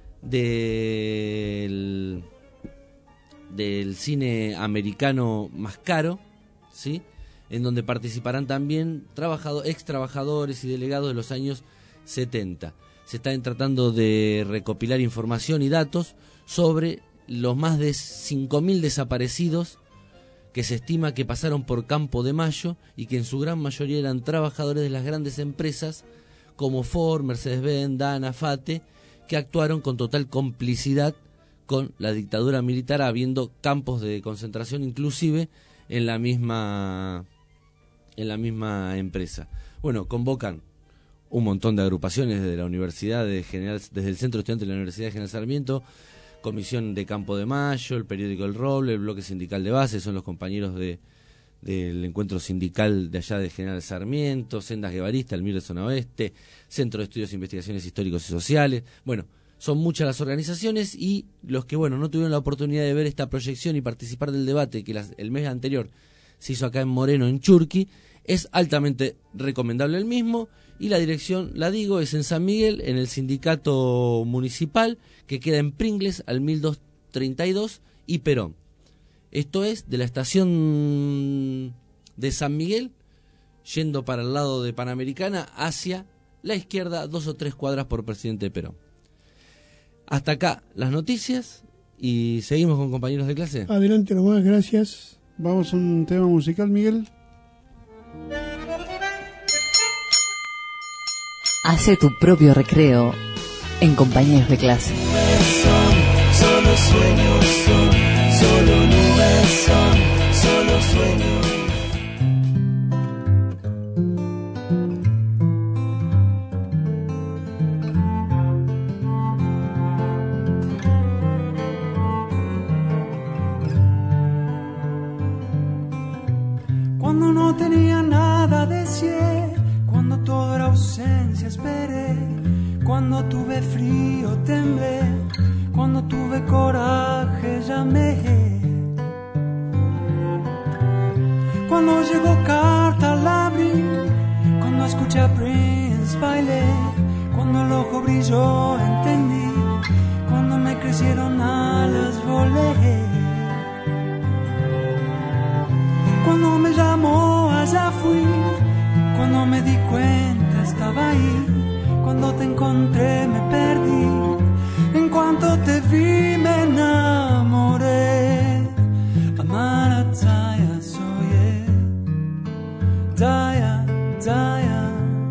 Speaker 7: del, del cine americano más caro, ¿sí?, en donde participarán también trabajado, ex trabajadores y delegados de los años setenta. Se está tratando de recopilar información y datos sobre los más de cinco mil desaparecidos que se estima que pasaron por Campo de Mayo y que en su gran mayoría eran trabajadores de las grandes empresas como Ford, Mercedes-Benz, Dana, Fate, que actuaron con total complicidad con la dictadura militar, habiendo campos de concentración inclusive en la misma en la misma empresa. Bueno, convocan un montón de agrupaciones desde la Universidad de General, desde el Centro de Estudiantes de la Universidad de General Sarmiento, Comisión de Campo de Mayo, el periódico El Roble, el Bloque Sindical de Base, son los compañeros de del encuentro sindical de allá de General Sarmiento, Sendas Guevarista, el Mir de Zona Oeste, Centro de Estudios e Investigaciones Históricos y Sociales. Bueno, son muchas las organizaciones, y los que bueno no tuvieron la oportunidad de ver esta proyección y participar del debate que las, el mes anterior se hizo acá en Moreno, en Churqui, es altamente recomendable el mismo. Y la dirección, la digo, es en San Miguel, en el sindicato municipal, que queda en Pringles, al mil doscientos treinta y dos, y Perón. Esto es de la estación de San Miguel, yendo para el lado de Panamericana, hacia la izquierda, dos o tres cuadras por Presidente Perón. Hasta acá las noticias, y seguimos con compañeros de clase.
Speaker 6: Adelante nomás, gracias.
Speaker 2: Vamos a un tema musical, Miguel.
Speaker 4: Hace tu propio recreo en compañeros de clase.
Speaker 3: Son solo sueños, son solo nubes, son solo sueños.
Speaker 11: Cuando no tenía nada deseé, cuando todo era ausencia esperé, cuando tuve frío temblé, cuando tuve coraje llamé, cuando llegó carta la abrí, cuando escuché a Prince bailé, cuando el ojo brilló entendí, cuando me crecieron alas volé, cuando me llamó allá fui, cuando me di cuenta estaba ahí, cuando te encontré me perdí, en cuanto te vi me enamoré. Amara Taya soye, Taya, Taya,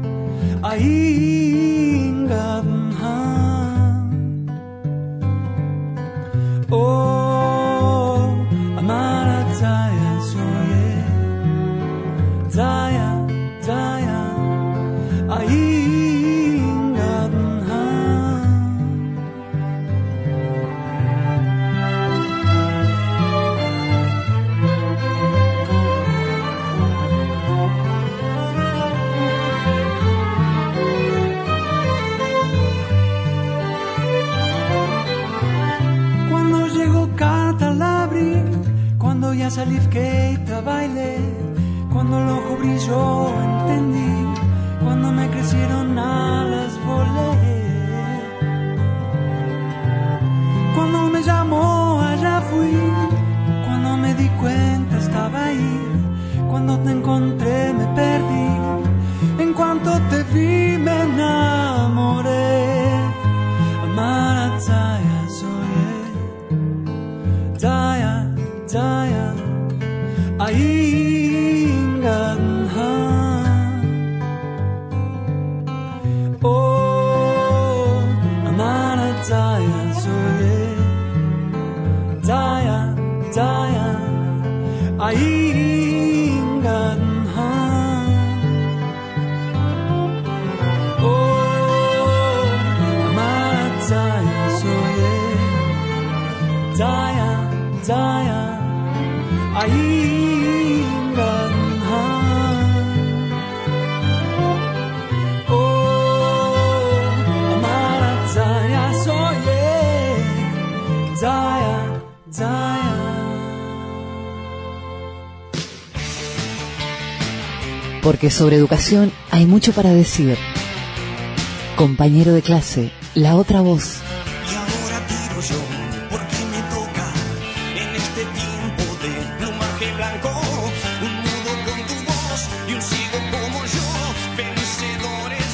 Speaker 11: Aingadha. Oh, Amara Taya soye, Taya, Taya, Aingadha. Cuando llegó carta la abrí, cuando ya salí que bailé, cuando el ojo brilló entendí, cuando me crecieron alas volé, cuando me llamó allá fui, cuando me di cuenta estaba ahí, cuando te encontré me perdí, en cuanto te vi me enamoré. Amara Taya soye, Taya, Taya, Aingadha. Oh, Amara Taya soye, Taya, Taya, Aingadha. Oh, Amara Taya soye, Taya, Taya, Aingadha. Oh, Amara Taya soye, Taya, Taya.
Speaker 4: Porque sobre educación hay mucho para decir. Compañero de clase, la otra voz.
Speaker 14: Y ahora digo yo, porque me toca en este tiempo de plumaje blanco, un mudo con tu voz y un ciego como yo, vencedores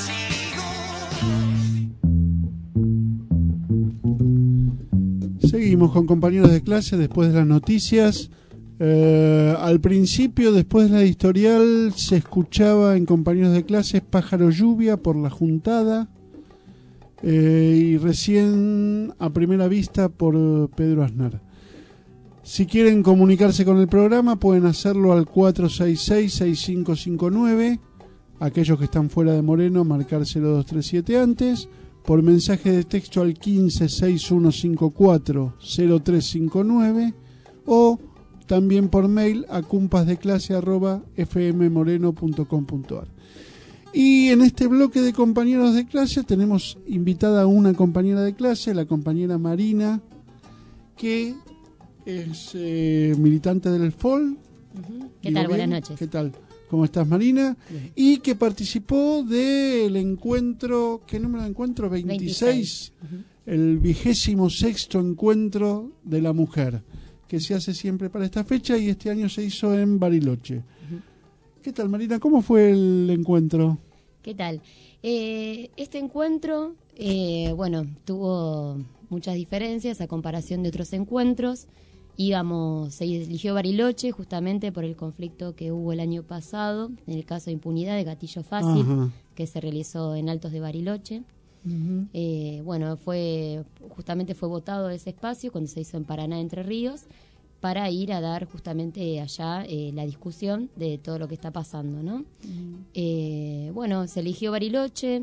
Speaker 14: vencidos.
Speaker 2: Seguimos con compañeros de clase después de las noticias. Eh, al principio, después de la editorial, se escuchaba en compañeros de clase Pájaro Lluvia por La Juntada, eh, y recién a primera vista por Pedro Aznar. Si quieren comunicarse con el programa pueden hacerlo al cuatro seis seis, seis cinco cinco nueve, aquellos que están fuera de Moreno marcar cero dos tres siete antes, por mensaje de texto al quince seis uno cinco cuatro cero tres cinco nueve o también por mail a cumpasdeclase arroba fmmoreno punto com punto ar. Y en este bloque de compañeros de clase tenemos invitada a una compañera de clase, la compañera Marina, que es eh, militante del F O L.
Speaker 17: Uh-huh. ¿Qué tal? Buenas noches.
Speaker 2: ¿Qué tal? ¿Cómo estás, Marina? Bien. Y que participó del encuentro, ¿qué número de encuentro? veintiséis. veintiséis. Uh-huh. El vigésimo sexto encuentro de la mujer, que se hace siempre para esta fecha y este año se hizo en Bariloche. Uh-huh. ¿Qué tal, Marina? ¿Cómo fue el encuentro?
Speaker 17: ¿Qué tal? Eh, este encuentro, eh, bueno, tuvo muchas diferencias a comparación de otros encuentros. Íbamos, se eligió Bariloche justamente por el conflicto que hubo el año pasado, en el caso de impunidad de Gatillo Fácil, Ajá. que se realizó en Altos de Bariloche. Uh-huh. Eh, bueno, fue justamente fue votado ese espacio cuando se hizo en Paraná, Entre Ríos, para ir a dar justamente allá eh, la discusión de todo lo que está pasando, ¿no? Uh-huh. Eh, bueno, se eligió Bariloche,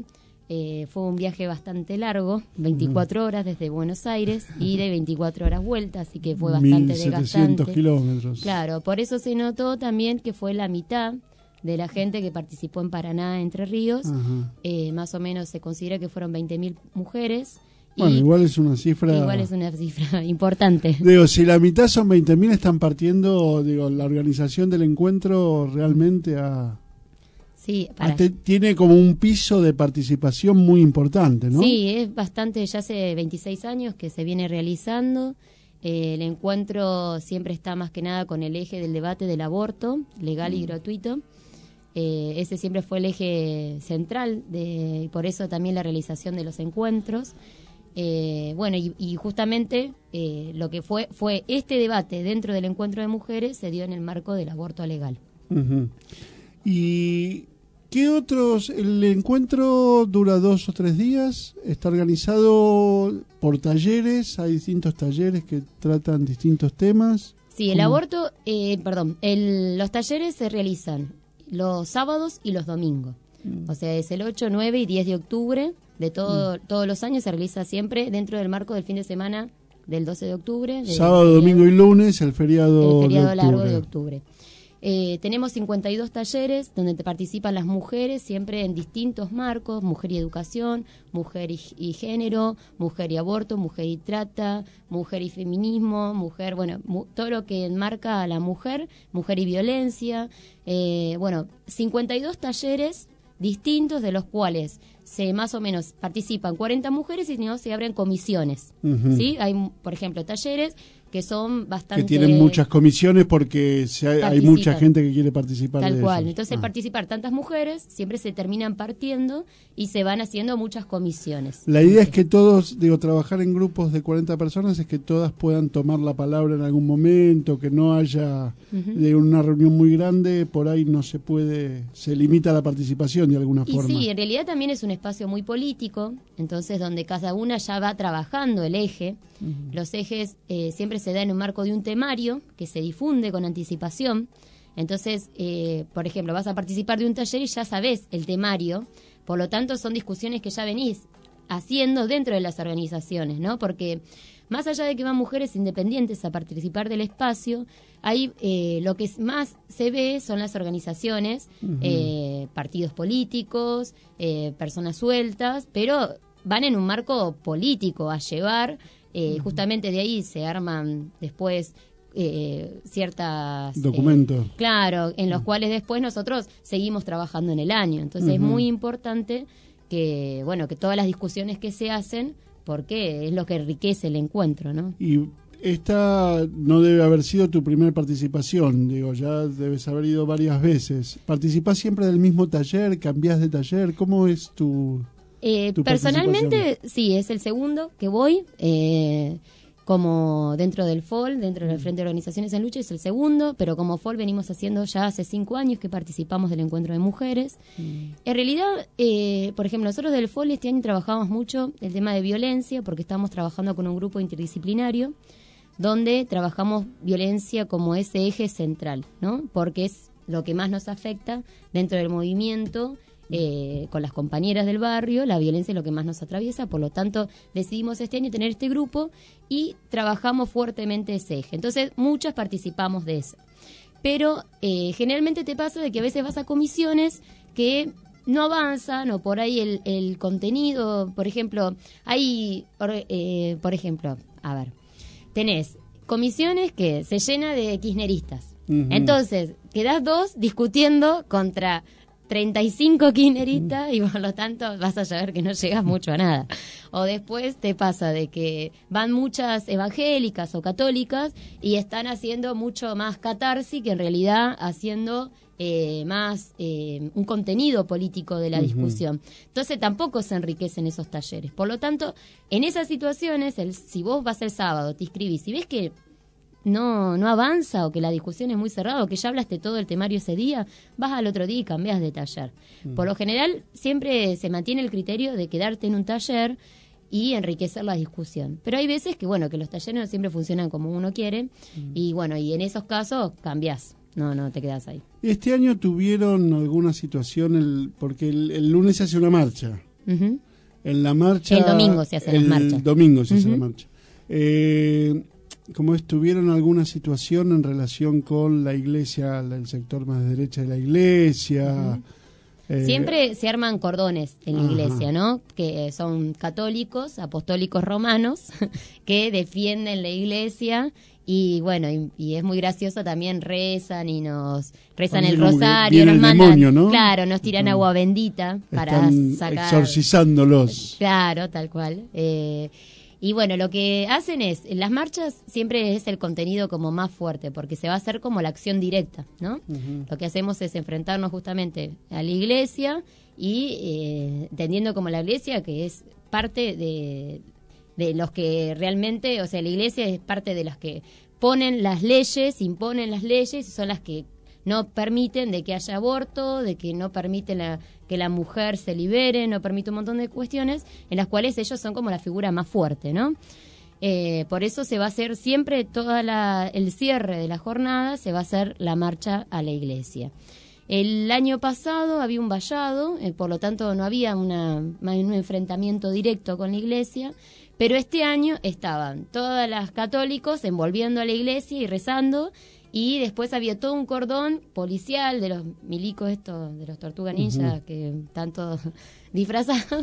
Speaker 17: Eh, fue un viaje bastante largo, veinticuatro horas desde Buenos Aires y de veinticuatro horas vuelta, así que fue bastante
Speaker 2: mil setecientos
Speaker 17: desgastante.
Speaker 2: kilómetros.
Speaker 17: Claro, por eso se notó también que fue la mitad de la gente que participó en Paraná, Entre Ríos. Eh, más o menos se considera que fueron veinte mil mujeres.
Speaker 2: Bueno, igual es una cifra...
Speaker 17: Igual es una cifra importante.
Speaker 2: Digo, si la mitad son veinte mil, están partiendo, digo, la organización del encuentro realmente a...
Speaker 17: Sí, para...
Speaker 2: Te, tiene como un piso de participación muy importante, ¿no?
Speaker 17: Sí, es bastante, ya hace veintiséis años que se viene realizando. Eh, el encuentro siempre está más que nada con el eje del debate del aborto, legal y gratuito. Eh, ese siempre fue el eje central, de, y por eso también la realización de los encuentros. Eh, bueno, y, y justamente eh, lo que fue fue este debate dentro del encuentro de mujeres se dio en el marco del aborto legal.
Speaker 2: Uh-huh. ¿Y qué otros? El encuentro dura dos o tres días, está organizado por talleres, hay distintos talleres que tratan distintos temas.
Speaker 17: Sí, el aborto, eh, perdón, el, los talleres se realizan los sábados y los domingos. Mm. O sea, es el ocho, nueve y diez de octubre de todo, mm. todos los años, se realiza siempre dentro del marco del fin de semana del doce de octubre. De
Speaker 2: Sábado,
Speaker 17: feriado,
Speaker 2: domingo y lunes, el feriado,
Speaker 17: el feriado
Speaker 2: de
Speaker 17: largo de octubre. Eh, tenemos cincuenta y dos talleres donde te participan las mujeres, siempre en distintos marcos: mujer y educación, mujer y, y género, mujer y aborto, mujer y trata, mujer y feminismo, mujer, bueno, mu, todo lo que enmarca a la mujer, mujer y violencia. Eh, bueno, cincuenta y dos talleres distintos, de los cuales se más o menos participan cuarenta mujeres y no se abren comisiones. Uh-huh. ¿Sí? Hay, por ejemplo, talleres que son bastante...
Speaker 2: Que tienen muchas comisiones porque se hay, hay mucha gente que quiere participar.
Speaker 17: Tal
Speaker 2: de
Speaker 17: cual.
Speaker 2: eso.
Speaker 17: Entonces, ah. al participar tantas mujeres, siempre se terminan partiendo y se van haciendo muchas comisiones.
Speaker 2: La idea es que todos, digo, trabajar en grupos de cuarenta personas es que todas puedan tomar la palabra en algún momento, que no haya uh-huh. de una reunión muy grande, por ahí no se puede, se limita la participación de alguna
Speaker 17: y
Speaker 2: forma.
Speaker 17: Sí, en realidad también es un espacio muy político, entonces donde cada una ya va trabajando el eje. Uh-huh. Los ejes eh, siempre se da en un marco de un temario que se difunde con anticipación. Entonces, eh, por ejemplo, vas a participar de un taller y ya sabés el temario, por lo tanto son discusiones que ya venís haciendo dentro de las organizaciones, ¿no? Porque más allá de que van mujeres independientes a participar del espacio, ahí eh, lo que más se ve son las organizaciones, uh-huh. eh, partidos políticos, eh, personas sueltas, pero van en un marco político a llevar. Eh, uh-huh. Justamente de ahí se arman después eh, ciertas...
Speaker 2: Documentos.
Speaker 17: Eh, claro, en los uh-huh. cuales después nosotros seguimos trabajando en el año. Entonces uh-huh. es muy importante que, bueno, que todas las discusiones que se hacen, porque es lo que enriquece el encuentro, ¿no?
Speaker 2: Y esta no debe haber sido tu primera participación, digo, ya debes haber ido varias veces. ¿Participás siempre del mismo taller? ¿Cambiás de taller? ¿Cómo es tu...?
Speaker 17: Eh, personalmente, sí, es el segundo que voy, eh, como dentro del F O L, dentro del Frente de Organizaciones en Lucha, es el segundo, pero como F O L venimos haciendo ya hace cinco años que participamos del encuentro de mujeres. Mm. En realidad, eh, por ejemplo, nosotros del F O L este año trabajamos mucho el tema de violencia, porque estamos trabajando con un grupo interdisciplinario, donde trabajamos violencia como ese eje central, ¿no? Porque es lo que más nos afecta dentro del movimiento. Eh, con las compañeras del barrio, la violencia es lo que más nos atraviesa, por lo tanto decidimos este año tener este grupo y trabajamos fuertemente ese eje. Entonces muchas participamos de eso, pero eh, generalmente te pasa de que a veces vas a comisiones que no avanzan, o por ahí el, el contenido, por ejemplo, hay, por, eh, por ejemplo, a ver, tenés comisiones que se llena de kirchneristas, uh-huh. entonces quedás dos discutiendo contra treinta y cinco kirchneristas y por lo tanto vas a saber que no llegas mucho a nada. O después te pasa de que van muchas evangélicas o católicas y están haciendo mucho más catarsis que en realidad haciendo eh, más eh, un contenido político de la uh-huh. discusión. Entonces tampoco se enriquecen esos talleres. Por lo tanto, en esas situaciones, el, si vos vas el sábado, te inscribís y ves que no no avanza, o que la discusión es muy cerrada, o que ya hablaste todo el temario ese día, vas al otro día y cambias de taller. Mm. Por lo general siempre se mantiene el criterio de quedarte en un taller y enriquecer la discusión. Pero hay veces que bueno que los talleres no siempre funcionan como uno quiere, mm. y bueno, y en esos casos cambias, no no te quedas ahí.
Speaker 2: Este año tuvieron alguna situación, el, porque el, el lunes se hace una marcha,
Speaker 17: Uh-huh.
Speaker 2: En la marcha...
Speaker 17: El domingo se hacen las marchas.
Speaker 2: El domingo se
Speaker 17: Uh-huh.
Speaker 2: hace la marcha. Eh, ¿Cómo estuvieron alguna situación en relación con la iglesia, el sector más derecha de la iglesia?
Speaker 17: Uh-huh.
Speaker 2: Eh,
Speaker 17: Siempre se arman cordones en la
Speaker 2: Ajá.
Speaker 17: iglesia, ¿no? Que son católicos, apostólicos romanos, que defienden la iglesia y bueno, y, y es muy gracioso, también rezan y nos rezan
Speaker 2: También
Speaker 17: el
Speaker 2: como que
Speaker 17: rosario,
Speaker 2: viene
Speaker 17: nos
Speaker 2: el
Speaker 17: mandan,
Speaker 2: demonio, ¿no?
Speaker 17: claro, nos tiran
Speaker 2: Están-
Speaker 17: agua bendita para
Speaker 2: están
Speaker 17: sacar,
Speaker 2: exorcizándolos.
Speaker 17: claro, tal cual. Eh, y bueno, lo que hacen es, en las marchas siempre es el contenido como más fuerte, porque se va a hacer como la acción directa, ¿no?
Speaker 2: Ujú.
Speaker 17: Lo que hacemos es enfrentarnos justamente a la iglesia y eh, entendiendo como la iglesia que es parte de, de los que realmente, o sea, la iglesia es parte de las que ponen las leyes, imponen las leyes y son las que no permiten de que haya aborto, de que no permiten la, que la mujer se libere, no permite un montón de cuestiones en las cuales ellos son como la figura más fuerte, ¿no? Eh, por eso se va a hacer siempre toda la, el cierre de la jornada, se va a hacer la marcha a la iglesia. El año pasado había un vallado, eh, por lo tanto no había una, un enfrentamiento directo con la iglesia, pero este año estaban todas las católicos envolviendo a la iglesia y rezando, y después había todo un cordón policial de los milicos estos, de los Tortuga Ninja,
Speaker 18: Ujú.
Speaker 17: que están todos disfrazados,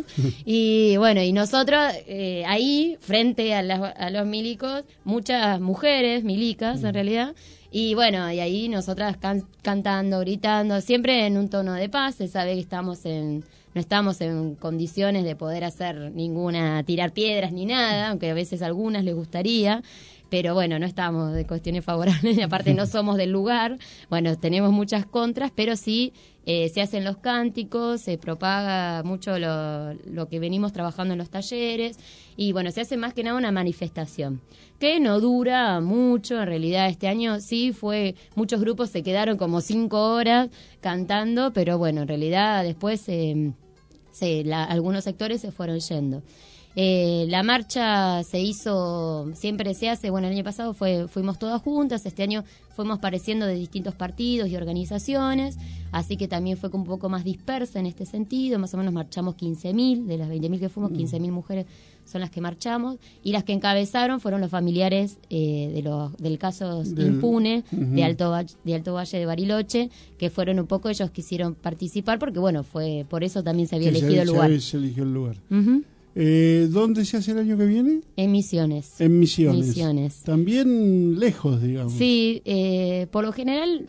Speaker 17: y bueno, y nosotros eh, ahí, frente a, las- a los milicos, muchas mujeres milicas en realidad, y bueno, y ahí nosotras can- cantando, gritando, siempre en un tono de paz. Se sabe que estamos en, no estamos en condiciones de poder hacer ninguna, tirar piedras ni nada, aunque a veces a algunas les gustaría, pero bueno, no estamos de cuestiones favorables, y aparte no somos del lugar, bueno, tenemos muchas contras, pero sí eh, se hacen los cánticos, se propaga mucho lo, lo que venimos trabajando en los talleres, y bueno, se hace más que nada una manifestación, que no dura mucho, en realidad este año sí fue, muchos grupos se quedaron como cinco horas cantando, pero bueno, en realidad después eh, se, la, algunos sectores se fueron yendo. Eh, la marcha se hizo, siempre se hace, bueno, el año pasado fue, fuimos todas juntas, este año fuimos pareciendo de distintos partidos y organizaciones, así que también fue un poco más dispersa en este sentido, más o menos marchamos quince mil, de las veinte mil que fuimos, quince mil mujeres son las que marchamos, y las que encabezaron fueron los familiares eh, de los del caso
Speaker 2: Del-
Speaker 17: impune
Speaker 2: Ujú.
Speaker 17: de Alto Va- de Alto Valle de Bariloche, que fueron un poco, ellos quisieron participar, porque bueno, fue por eso también se había
Speaker 2: Que se-
Speaker 17: elegido el
Speaker 2: se-
Speaker 17: lugar.
Speaker 2: Se eligió el lugar.
Speaker 17: Ujú.
Speaker 2: Eh, ¿Dónde se hace el año que viene?
Speaker 17: En Misiones.
Speaker 2: En Misiones.
Speaker 17: Misiones.
Speaker 2: También lejos, digamos.
Speaker 17: Sí, eh, por lo general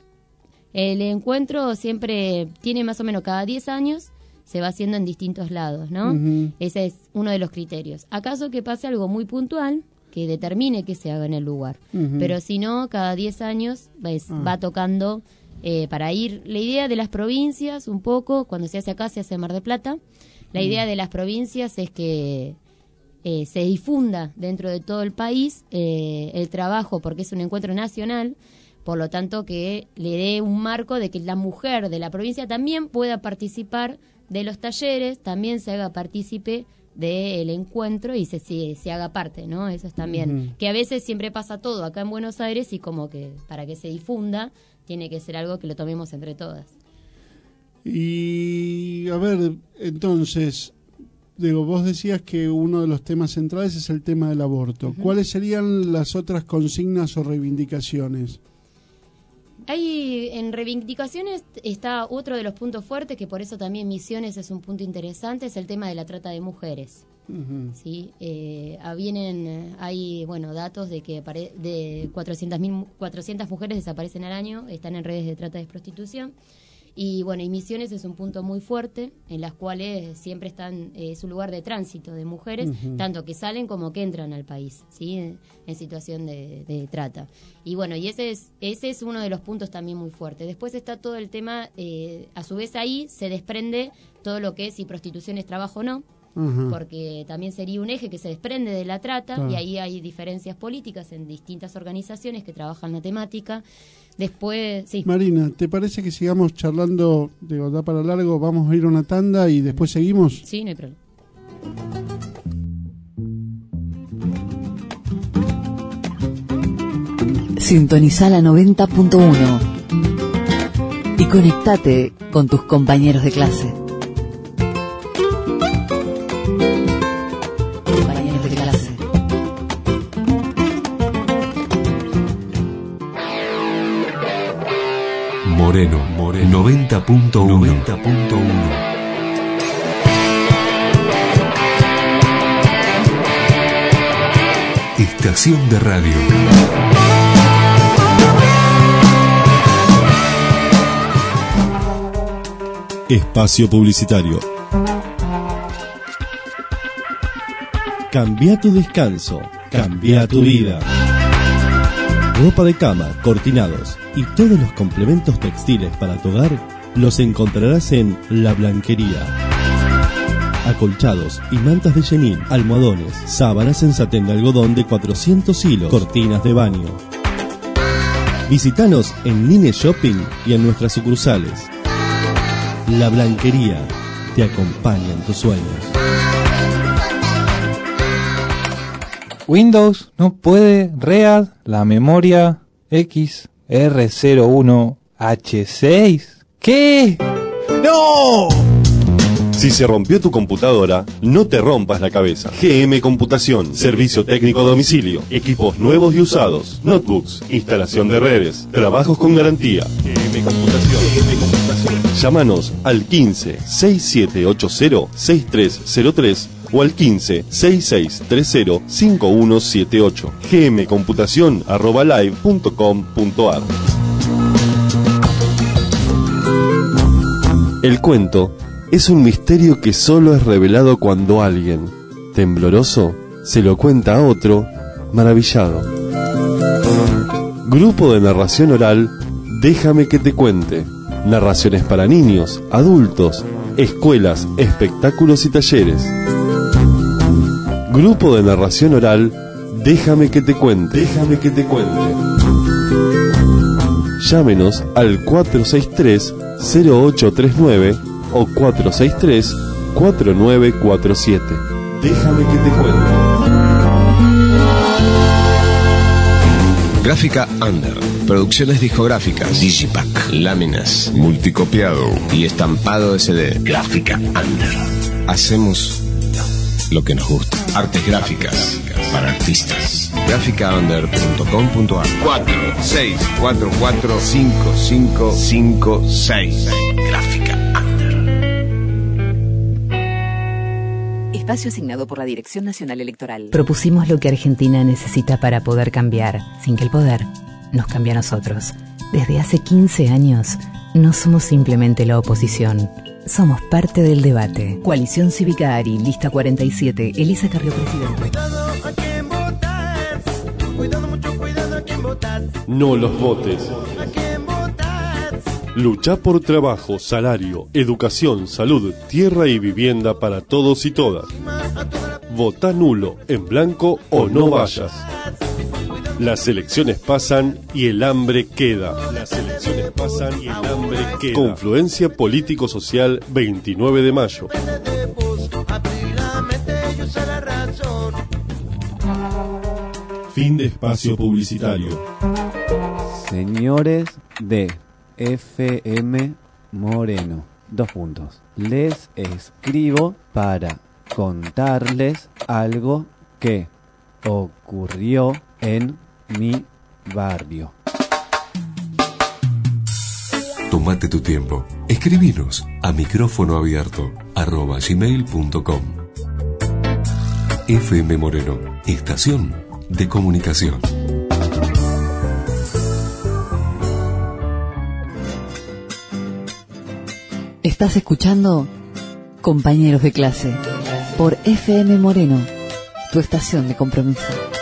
Speaker 17: el encuentro siempre tiene más o menos cada diez años, se va haciendo en distintos lados, ¿no?
Speaker 2: Ujú.
Speaker 17: Ese es uno de los criterios. ¿Acaso que pase algo muy puntual que determine que se haga en el lugar?
Speaker 2: Ujú.
Speaker 17: Pero si no, cada diez años pues,
Speaker 2: Ah.
Speaker 17: va tocando eh, para ir. La idea de las provincias, un poco, cuando se hace acá, se hace en Mar del Plata. La idea de las provincias es que eh, se difunda dentro de todo el país eh, el trabajo, porque es un encuentro nacional, por lo tanto que le dé un marco de que la mujer de la provincia también pueda participar de los talleres, también se haga partícipe del encuentro y se, se, se haga parte, ¿no? Eso es también,
Speaker 2: Ujú.
Speaker 17: que a veces siempre pasa todo acá en Buenos Aires y como que para que se difunda tiene que ser algo que lo tomemos entre todas.
Speaker 2: Y a ver, entonces, digo, vos decías que uno de los temas centrales es el tema del aborto.
Speaker 17: Ujú.
Speaker 2: ¿Cuáles serían las otras consignas o reivindicaciones?
Speaker 17: Hay en reivindicaciones está otro de los puntos fuertes, que por eso también Misiones es un punto interesante, es el tema de la trata de mujeres.
Speaker 2: Ujú.
Speaker 17: Sí, eh, ah, vienen, hay bueno datos de que apare- de cuatrocientas mil cuatrocientas mujeres desaparecen al año, están en redes de trata y prostitución. Y bueno, y Misiones es un punto muy fuerte, en las cuales siempre están, eh, es un lugar de tránsito de mujeres,
Speaker 18: Ujú.
Speaker 17: tanto que salen como que entran al país, ¿sí? En, en situación de, de trata. Y bueno, y ese es, ese es uno de los puntos también muy fuertes. Después está todo el tema, eh, a su vez ahí se desprende todo lo que es si prostitución es trabajo o no,
Speaker 2: Ajá.
Speaker 17: porque también sería un eje que se desprende de la trata,
Speaker 2: Claro.
Speaker 17: y ahí hay diferencias políticas en distintas organizaciones que trabajan la temática. Después, sí.
Speaker 2: Marina, ¿te parece que sigamos charlando, digo, da para largo, vamos a ir a una tanda y después seguimos?
Speaker 17: Sí, no hay problema.
Speaker 4: Sintoniza la noventa punto uno y conectate con tus compañeros de clase.
Speaker 1: Moreno, Moreno noventa punto uno. Estación de radio.
Speaker 13: Espacio publicitario. Cambia tu descanso, cambia tu vida. Ropa de cama, cortinados y todos los complementos textiles para tu hogar los encontrarás en La Blanquería. Acolchados y mantas de chenil, almohadones, sábanas en satén de algodón de cuatrocientos hilos, cortinas de baño. Visítanos en Nine Shopping y en nuestras sucursales. La Blanquería te acompaña en tus sueños.
Speaker 18: Windows no puede read la memoria X R cero uno H seis. ¿Qué? ¡No!
Speaker 13: Si se rompió tu computadora, no te rompas la cabeza. G M Computación, servicio técnico a domicilio, equipos nuevos y usados, notebooks, instalación de redes, trabajos con garantía. G M Computación. G M Computación. Llámanos al quince, sesenta y siete ochenta, sesenta y tres cero tres o al quince, sesenta y seis treinta, cincuenta y uno setenta y ocho. gmcomputación arroba live punto com punto ar. El cuento es un misterio que solo es revelado cuando alguien, tembloroso, se lo cuenta a otro, maravillado. Grupo de narración oral, Déjame que te cuente. Narraciones para niños, adultos, escuelas, espectáculos y talleres. Grupo de narración oral, Déjame que te cuente. Déjame que te cuente. Llámenos al cuatro seis tres, cero ocho tres nueve o cuatro seis tres, cuatro nueve cuatro siete. Déjame que te cuente.
Speaker 19: Gráfica Under. Producciones discográficas, Digipack, láminas, multicopiado y estampado S D. Gráfica Under. Hacemos lo que nos gusta. Artes gráficas para artistas. gráfica under punto com punto ar. cuatro seis cuatro cuatro cinco cinco cinco seis. Gráfica
Speaker 20: Espacio asignado por la Dirección Nacional Electoral.
Speaker 21: Propusimos lo que Argentina necesita para poder cambiar, sin que el poder nos cambie a nosotros. Desde hace quince años, no somos simplemente la oposición. Somos parte del debate. Coalición Cívica Ari, lista cuarenta y siete, Elisa Carrió, presidente.
Speaker 13: No los votes. Lucha por trabajo, salario, educación, salud, tierra y vivienda para todos y todas. Vota nulo, en blanco o no vayas. Las elecciones pasan y el hambre queda. Las elecciones pasan y el hambre queda. Confluencia Político-Social, veintinueve de mayo. Fin de espacio publicitario.
Speaker 22: Señores de F M Moreno, dos puntos. Les escribo para contarles algo que ocurrió en mi barrio.
Speaker 1: Tómate tu tiempo. Escribinos a micrófono abierto arroba gmail punto com. F M Moreno, estación de comunicación.
Speaker 4: Estás escuchando Compañeros de Clase por F M Moreno, tu estación de compromiso.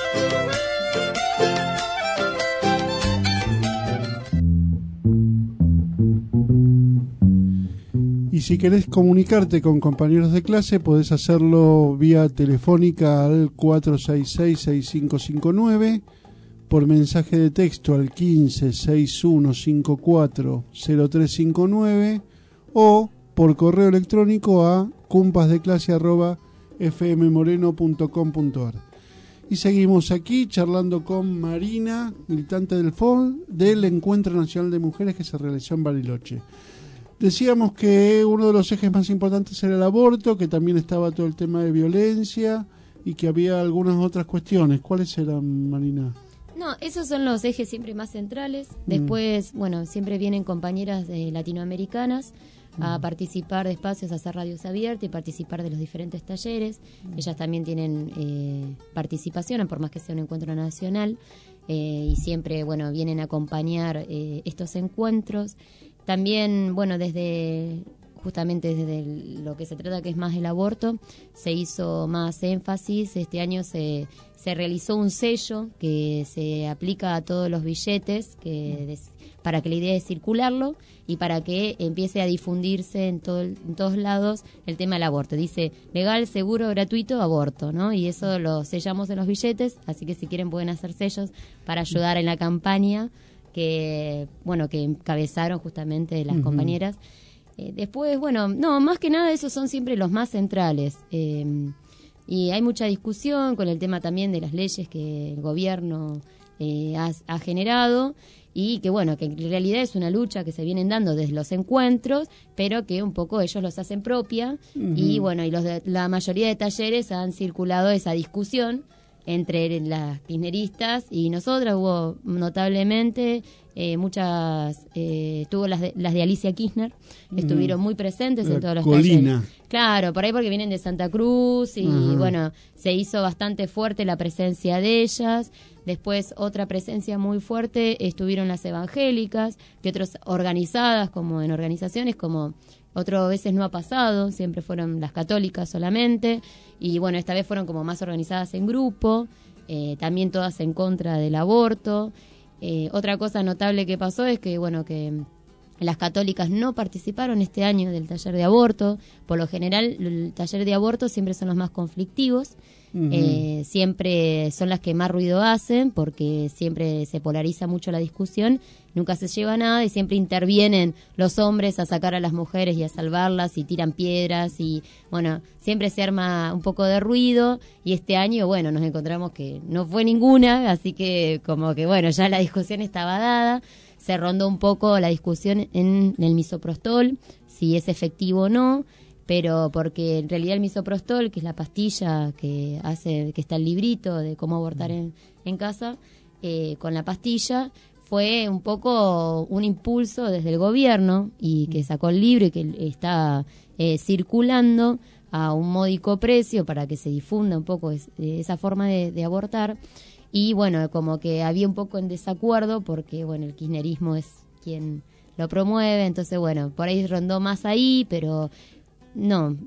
Speaker 2: Y si querés comunicarte con compañeros de clase, podés hacerlo vía telefónica al cuatro seis seis, seis cinco cinco nueve, por mensaje de texto al quince, sesenta y uno cincuenta y cuatro, cero tres cincuenta y nueve o por correo electrónico a compasdeclase arroba f m moreno punto com punto ar. Y seguimos aquí charlando con Marina, militante del F O L, del Encuentro Nacional de Mujeres que se realizó en Bariloche. Decíamos que uno de los ejes más importantes era el aborto, que también estaba todo el tema de violencia y que había algunas otras cuestiones. ¿Cuáles eran, Marina?
Speaker 17: No, esos son los ejes siempre más centrales. Después, mm. bueno, siempre vienen compañeras de latinoamericanas a participar de espacios, a hacer radios abiertas y participar de los diferentes talleres. Ellas también tienen eh, participación, por más que sea un encuentro nacional, eh, y siempre, bueno, vienen a acompañar eh, estos encuentros. También, bueno, desde justamente desde lo que se trata, que es más el aborto, se hizo más énfasis. Este año se, se realizó un sello que se aplica a todos los billetes, que des, para que la idea es circularlo y para que empiece a difundirse en, todo, en todos lados el tema del aborto. Dice legal, seguro, gratuito, aborto, ¿no? Y eso lo sellamos en los billetes, así que si quieren pueden hacer sellos para ayudar en la campaña que, bueno, que encabezaron justamente las uh-huh. compañeras. Eh, después, bueno, no, más que nada esos son siempre los más centrales. Eh, y hay mucha discusión con el tema también de las leyes que el gobierno eh, ha, ha generado y que, bueno, que en realidad es una lucha que se vienen dando desde los encuentros, pero que un poco ellos los hacen propia. Uh-huh. Y, bueno, y los de, la mayoría de talleres han circulado esa discusión entre las kirchneristas y nosotras. Hubo notablemente eh, muchas, eh, tuvo las de, las de Alicia Kirchner, mm. estuvieron muy presentes la en todos los
Speaker 2: Colina.
Speaker 17: talleres. Claro, por ahí porque vienen de Santa Cruz y uh-huh. bueno, se hizo bastante fuerte la presencia de ellas. Después otra presencia muy fuerte estuvieron las evangélicas, que otras organizadas como en organizaciones como otras veces no ha pasado, siempre fueron las católicas solamente, y bueno, esta vez fueron como más organizadas en grupo, eh, también todas en contra del aborto. Eh, otra cosa notable que pasó es que, bueno, que las católicas no participaron este año del taller de aborto. Por lo general, el taller de aborto siempre son los más conflictivos, uh-huh. eh, siempre son las que más ruido hacen, porque siempre se polariza mucho la discusión, nunca se lleva nada y siempre intervienen los hombres a sacar a las mujeres y a salvarlas y tiran piedras y, bueno, siempre se arma un poco de ruido. Y este año, bueno, nos encontramos que no fue ninguna, así que como que, bueno, ya la discusión estaba dada. Se rondó un poco la discusión en el misoprostol, si es efectivo o no, pero porque en realidad el misoprostol, que es la pastilla que hace, que está el librito de cómo abortar en, en casa, eh, con la pastilla, fue un poco un impulso desde el gobierno y que sacó el libro y que está eh, circulando a un módico precio para que se difunda un poco es, esa forma de, de abortar. Y bueno, como que había un poco en desacuerdo porque, bueno, el kirchnerismo es quien lo promueve, entonces, bueno, por ahí rondó más ahí, pero no,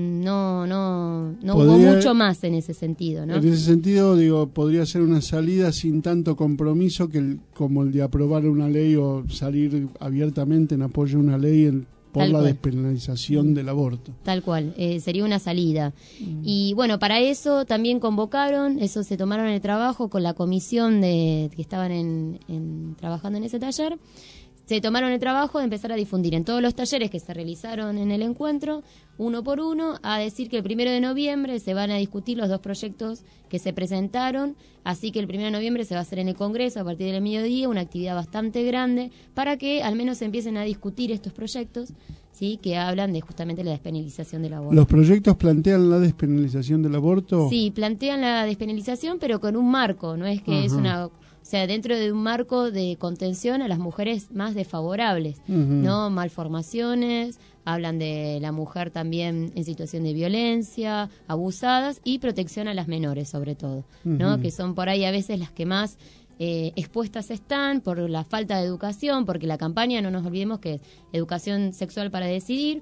Speaker 17: no, no, no
Speaker 2: podría,
Speaker 17: hubo mucho más en ese sentido, ¿no?
Speaker 2: En ese sentido, digo, podría ser una salida sin tanto compromiso que el, como el de aprobar una ley o salir abiertamente en apoyo a una ley en por Tal la cual. despenalización del aborto.
Speaker 17: Tal cual, eh, sería una salida. Mm. Y bueno, para eso también convocaron, eso se tomaron el trabajo con la comisión de que estaban en, en, trabajando en ese taller, se tomaron el trabajo de empezar a difundir en todos los talleres que se realizaron en el encuentro, uno por uno, a decir que el primero de noviembre se van a discutir los dos proyectos que se presentaron, así que el primero de noviembre se va a hacer en el Congreso a partir del mediodía, una actividad bastante grande, para que al menos empiecen a discutir estos proyectos, sí, que hablan de justamente la despenalización del aborto.
Speaker 2: ¿Los proyectos plantean la despenalización del aborto?
Speaker 17: Sí, plantean la despenalización, pero con un marco, no es que Ajá. es una... O sea, dentro de un marco de contención a las mujeres más desfavorables, uh-huh. ¿no? Malformaciones, hablan de la mujer también en situación de violencia, abusadas y protección a las menores sobre todo, ¿no? Uh-huh. Que son por ahí a veces las que más eh, expuestas están por la falta de educación, porque la campaña, no nos olvidemos que es educación sexual para decidir,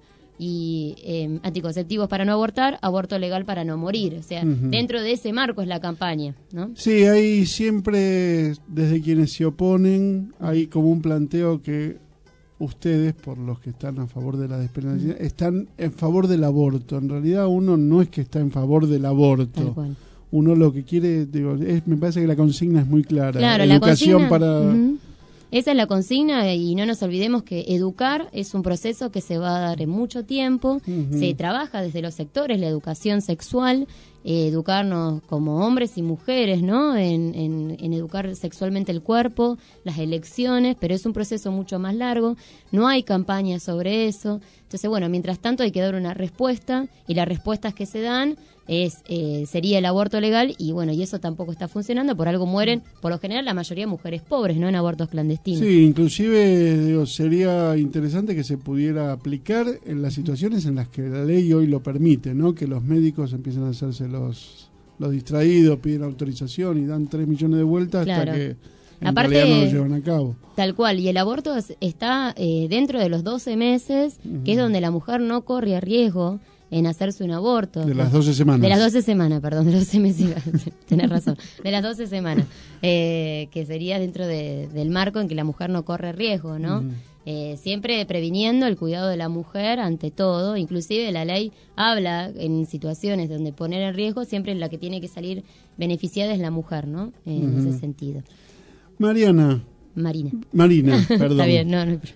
Speaker 17: y eh, anticonceptivos para no abortar, aborto legal para no morir. O sea, uh-huh. dentro de ese marco es la campaña, ¿no?
Speaker 2: Sí, hay siempre, desde quienes se oponen, hay como un planteo que ustedes, por los que están a favor de la despenalización, uh-huh. están en favor del aborto. En realidad uno no es que está en favor del aborto.
Speaker 17: Tal cual.
Speaker 2: Uno lo que quiere, digo, es, me parece que la consigna es muy clara.
Speaker 17: Claro,
Speaker 2: educación
Speaker 17: la consigna,
Speaker 2: para...
Speaker 17: Uh-huh. Esa es la consigna y no nos olvidemos que educar es un proceso que se va a dar en mucho tiempo, uh-huh. se trabaja desde los sectores, la educación sexual, eh, educarnos como hombres y mujeres, ¿no? En, en, en educar sexualmente el cuerpo, las elecciones, pero es un proceso mucho más largo, no hay campañas sobre eso. Entonces, bueno, mientras tanto hay que dar una respuesta y las respuestas que se dan es eh, sería el aborto legal, y bueno, y eso tampoco está funcionando, por algo mueren, por lo general, la mayoría de mujeres pobres, no en abortos clandestinos.
Speaker 2: Sí, inclusive digo, sería interesante que se pudiera aplicar en las situaciones en las que la ley hoy lo permite, ¿no? Que los médicos empiecen a hacerse los, los distraídos, piden autorización y dan tres millones de vueltas
Speaker 17: Claro.
Speaker 2: hasta que en
Speaker 17: Aparte,
Speaker 2: realidad no lo llevan a cabo.
Speaker 17: Tal cual, y el aborto es- está eh, dentro de los doce meses, que es donde la mujer no corre riesgo en hacerse un aborto.
Speaker 2: De las doce semanas.
Speaker 17: De las doce semanas, perdón, de los doce meses, tenés razón, de las doce semanas, eh, que sería dentro de- del marco en que la mujer no corre riesgo, ¿no?
Speaker 2: Ujú.
Speaker 17: Eh, siempre previniendo el cuidado de la mujer ante todo, inclusive la ley habla en situaciones donde poner en riesgo, siempre la que tiene que salir beneficiada es la mujer, ¿no? Eh, En
Speaker 2: Ujú.
Speaker 17: ese sentido.
Speaker 2: Mariana.
Speaker 17: Marina.
Speaker 2: Marina, perdón.
Speaker 17: Está bien, no, no.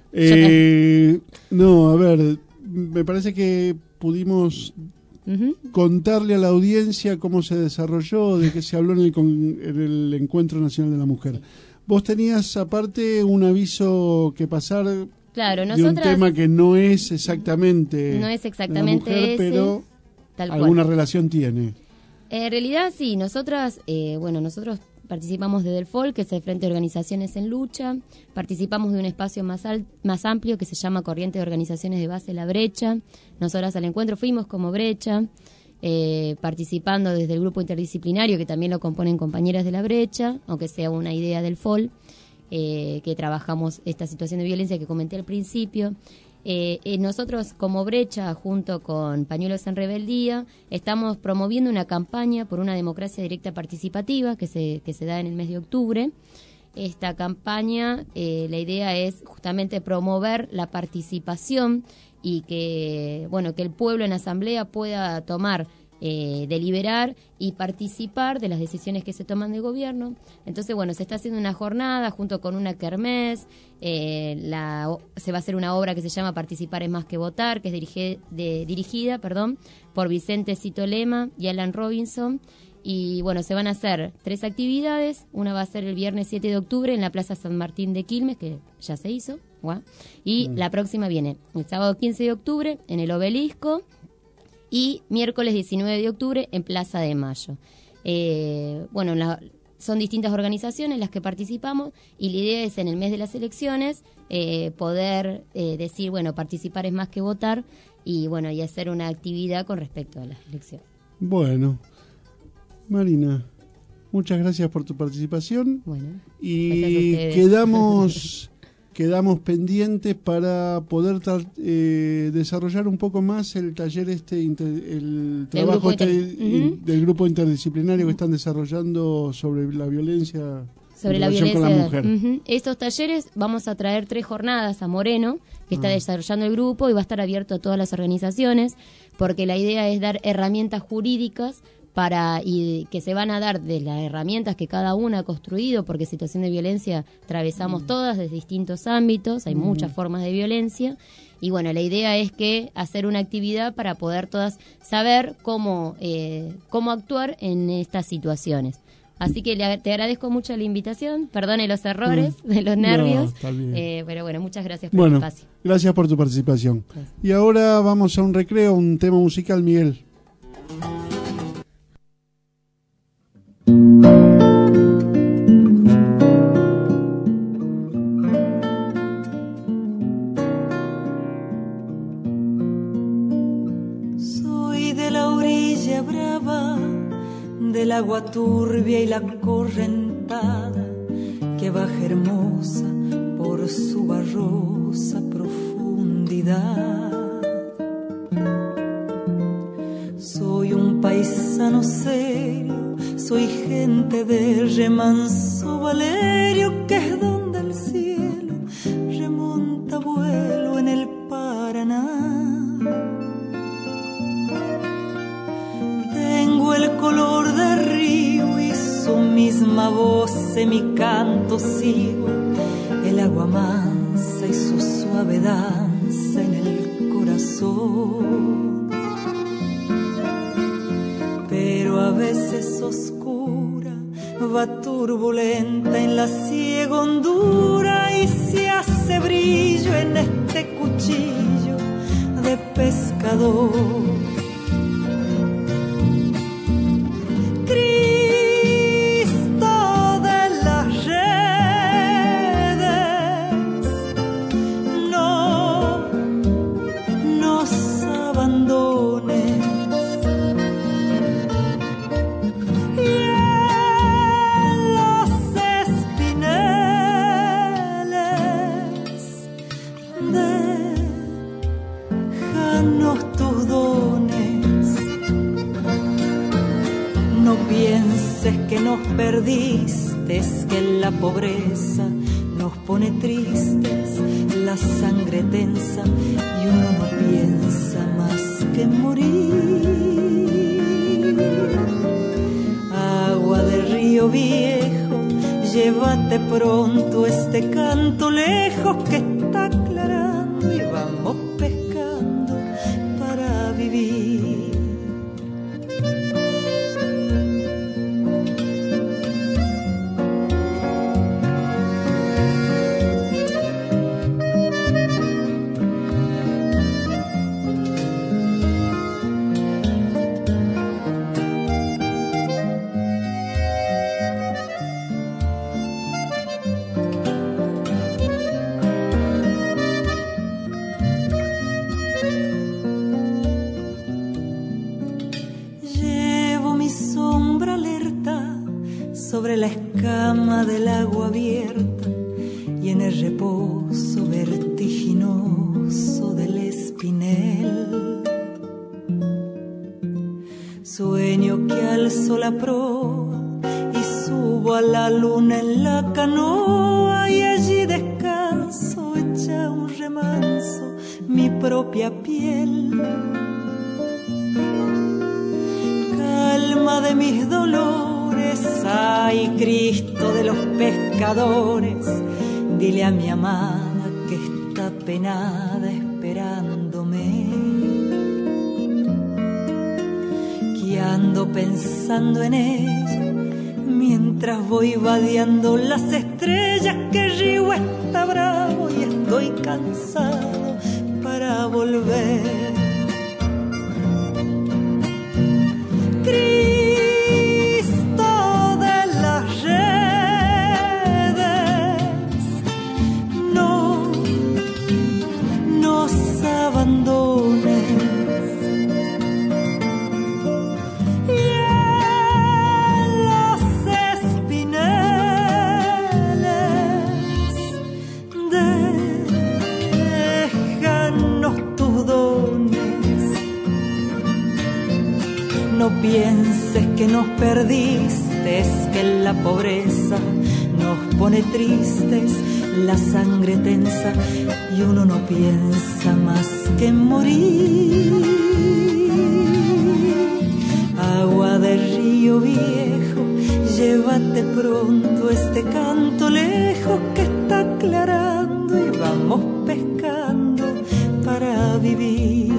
Speaker 2: Eh, no, a ver, me parece que pudimos
Speaker 17: Ujú.
Speaker 2: contarle a la audiencia cómo se desarrolló, de qué se habló en el, con- en el Encuentro Nacional de la Mujer. Vos tenías aparte un aviso que pasar
Speaker 17: Claro,
Speaker 2: de un
Speaker 17: nosotras
Speaker 2: tema que no es exactamente
Speaker 17: no es
Speaker 2: de
Speaker 17: exactamente
Speaker 2: la mujer,
Speaker 17: ese,
Speaker 2: pero
Speaker 17: tal cual.
Speaker 2: alguna relación tiene.
Speaker 17: En realidad sí, nosotras, eh, bueno, nosotros participamos de Delfol, que es el Frente de Organizaciones en Lucha, participamos de un espacio más, al- más amplio que se llama Corriente de Organizaciones de Base La Brecha. Nosotras al encuentro fuimos como Brecha, eh, participando desde el grupo interdisciplinario, que también lo componen compañeras de La Brecha, aunque sea una idea del F O L, eh, que trabajamos esta situación de violencia que comenté al principio. Eh, eh, nosotros como Brecha, junto con Pañuelos en Rebeldía, estamos promoviendo una campaña por una democracia directa participativa que se, que se da en el mes de octubre. Esta campaña, eh, la idea es justamente promover la participación y que, bueno, que el pueblo en asamblea pueda tomar, eh, deliberar y participar de las decisiones que se toman de gobierno. Entonces, bueno, se está haciendo una jornada junto con una kermés, eh, la, se va a hacer una obra que se llama Participar es más que votar, que es dirige, de, dirigida perdón, por Vicente Cito Lema y Alan Robinson. Y bueno, se van a hacer tres actividades. Una va a ser el viernes siete de octubre en la Plaza San Martín de Quilmes, que ya se hizo. ¿guau? Y
Speaker 5: Mm.
Speaker 17: la próxima viene el sábado quince de octubre en el Obelisco y miércoles diecinueve de octubre en Plaza de Mayo. Eh, bueno, la- son distintas organizaciones las que participamos y la idea es en el mes de las elecciones eh, poder eh, decir, bueno, participar es más que votar y bueno, y hacer una actividad con respecto a las elecciones.
Speaker 2: Bueno, Marina, muchas gracias por tu participación.
Speaker 17: Bueno, gracias a
Speaker 2: y
Speaker 17: ustedes.
Speaker 2: quedamos quedamos pendientes para poder tra- eh, desarrollar un poco más el taller este inter- el trabajo
Speaker 17: grupo
Speaker 2: este
Speaker 17: inter-
Speaker 2: in-
Speaker 17: Ujú.
Speaker 2: del grupo interdisciplinario que están desarrollando sobre la violencia
Speaker 17: Sobre
Speaker 2: en
Speaker 17: la
Speaker 2: relación
Speaker 17: violencia.
Speaker 2: con la mujer.
Speaker 17: Ujú. Estos talleres vamos a traer tres jornadas a Moreno, que está
Speaker 2: Ah.
Speaker 17: desarrollando el grupo y va a estar abierto a todas las organizaciones, porque la idea es dar herramientas jurídicas para y que se van a dar de las herramientas que cada una ha construido, porque situación de violencia atravesamos todas desde distintos ámbitos, hay
Speaker 5: Mm.
Speaker 17: muchas formas de violencia. Y bueno, la idea es que hacer una actividad para poder todas saber cómo, eh, cómo actuar en estas situaciones. Así que le, te agradezco mucho la invitación, perdone los errores
Speaker 2: Mm.
Speaker 17: de los
Speaker 2: No,
Speaker 17: nervios,
Speaker 2: está bien.
Speaker 17: eh, pero bueno, muchas gracias por el
Speaker 2: Bueno,
Speaker 17: espacio.
Speaker 2: gracias por tu participación. Y ahora vamos a un recreo, un tema musical, Miguel.
Speaker 11: Soy de la orilla brava, del agua turbia y la correntada que baja hermosa por su barrosa profundidad. Soy un paisano serio, soy gente de remanso Valerio, que es donde el cielo remonta vuelo en el Paraná. Tengo el color del río y su misma voz en mi canto sigo, el agua mansa y su suave danza en el corazón. Pero a veces oscura, va turbulenta en la ciega hondura y se hace brillo en este cuchillo de pescador.
Speaker 5: nos perdiste, que la pobreza nos pone tristes, la sangre tensa y uno no piensa más que morir. Agua de río viejo, llévate pronto este canto lejos que está aclarando y vamos pescando para vivir. Sobre la escama del agua abierta y en el reposo vertiginoso del espinel. Sueño que alzo la proa y subo a la luna en la canoa y allí descanso hecha un remanso mi propia piel. Calma de mis dolores, ay Cristo de los pescadores, dile a mi amada que está penada esperándome, que ando pensando en ella mientras voy vadeando las estrellas, que el río está bravo y estoy cansado para volver. No pienses que nos perdiste, es que la pobreza nos pone tristes, la sangre tensa y uno no piensa más que morir. Agua de río viejo, llévate pronto este canto lejos que está aclarando y vamos pescando para vivir.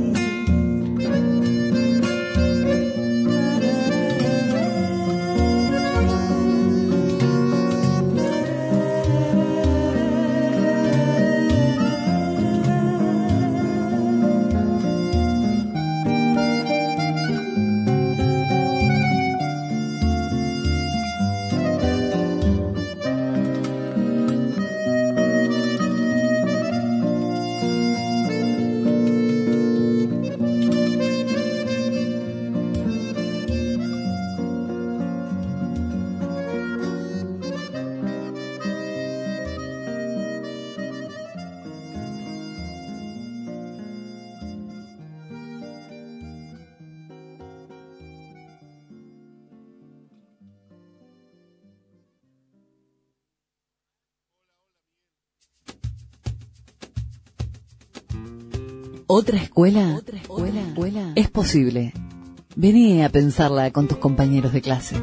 Speaker 4: ¿Otra escuela? ¿Otra escuela? ¿Escuela? Es posible. Vení a pensarla con tus compañeros de clase.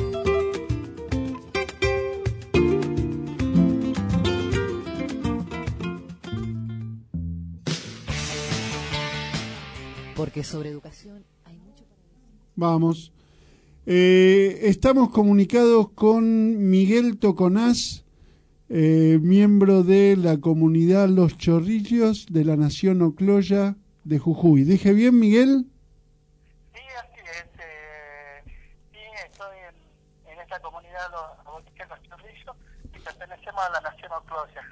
Speaker 4: Porque sobre educación hay mucho para decir.
Speaker 2: Vamos. Eh, estamos comunicados con Miguel Toconás, Eh, miembro de la comunidad Los Chorrillos de la Nación Ocloya de Jujuy. ¿Dije bien, Miguel?
Speaker 9: Sí, así es. Eh, sí, estoy en, en esta comunidad Los, los Chorrillos y pertenecemos a la Nación Ocloya.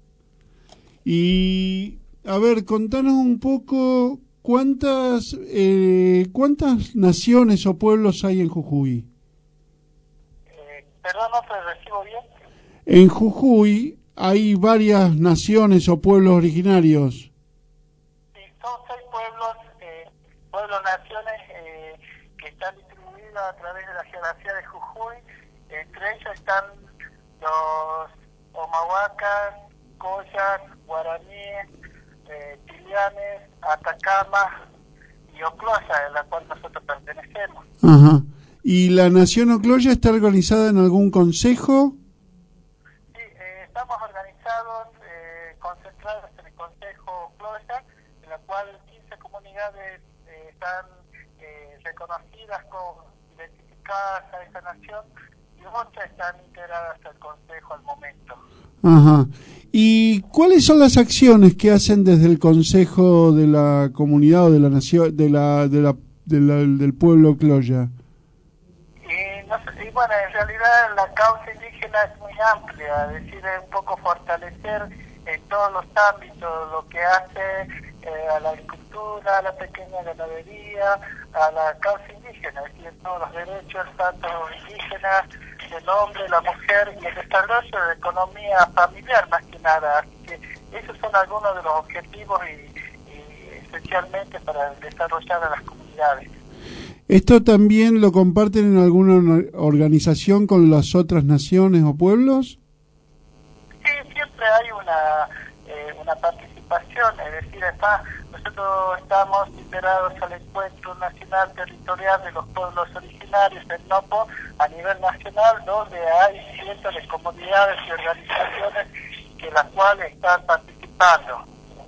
Speaker 2: Y, a ver, contanos un poco cuántas, eh, cuántas naciones o pueblos hay en Jujuy.
Speaker 9: Eh, perdón, no te recibo bien.
Speaker 2: En Jujuy hay varias naciones o pueblos originarios.
Speaker 9: Sí, son seis pueblos, eh, pueblos naciones eh, que están distribuidos a través de la geografía de Jujuy Entre ellos están los Omahuacas, Collas, Guaraníes, eh, Tilianes, Atacama y Ocloya, en la cual nosotros pertenecemos.
Speaker 2: Ajá. ¿Y la Nación Ocloya está organizada en algún consejo?
Speaker 9: Sí, eh, estamos organizados, eh, concentrados en el Consejo Ocloya, en la cual quince comunidades eh, están eh, reconocidas, con, identificadas a esa nación, y ocho están integradas al Consejo al momento.
Speaker 2: Ajá. ¿Y cuáles son las acciones que hacen desde el Consejo de la Comunidad o de la Nación, de la, de la, de la del pueblo Ocloya?
Speaker 9: Y, no sé, y bueno, en realidad la causa indígena es muy amplia, es decir, es un poco fortalecer en todos los ámbitos lo que hace eh, a la agricultura, a la pequeña ganadería, a la causa indígena, es decir, todos los derechos, tanto indígenas, del hombre, la mujer y el desarrollo de la economía familiar más que nada. Así que esos son algunos de los objetivos y, y esencialmente para desarrollar a las comunidades.
Speaker 2: ¿Esto también lo comparten en alguna organización con las otras naciones o pueblos?
Speaker 9: Sí, siempre hay una eh, una participación, es decir, está, nosotros estamos integrados al Encuentro Nacional Territorial de los Pueblos Originarios, el NOPO, a nivel nacional, donde hay cientos de comunidades y organizaciones que las cuales están participando.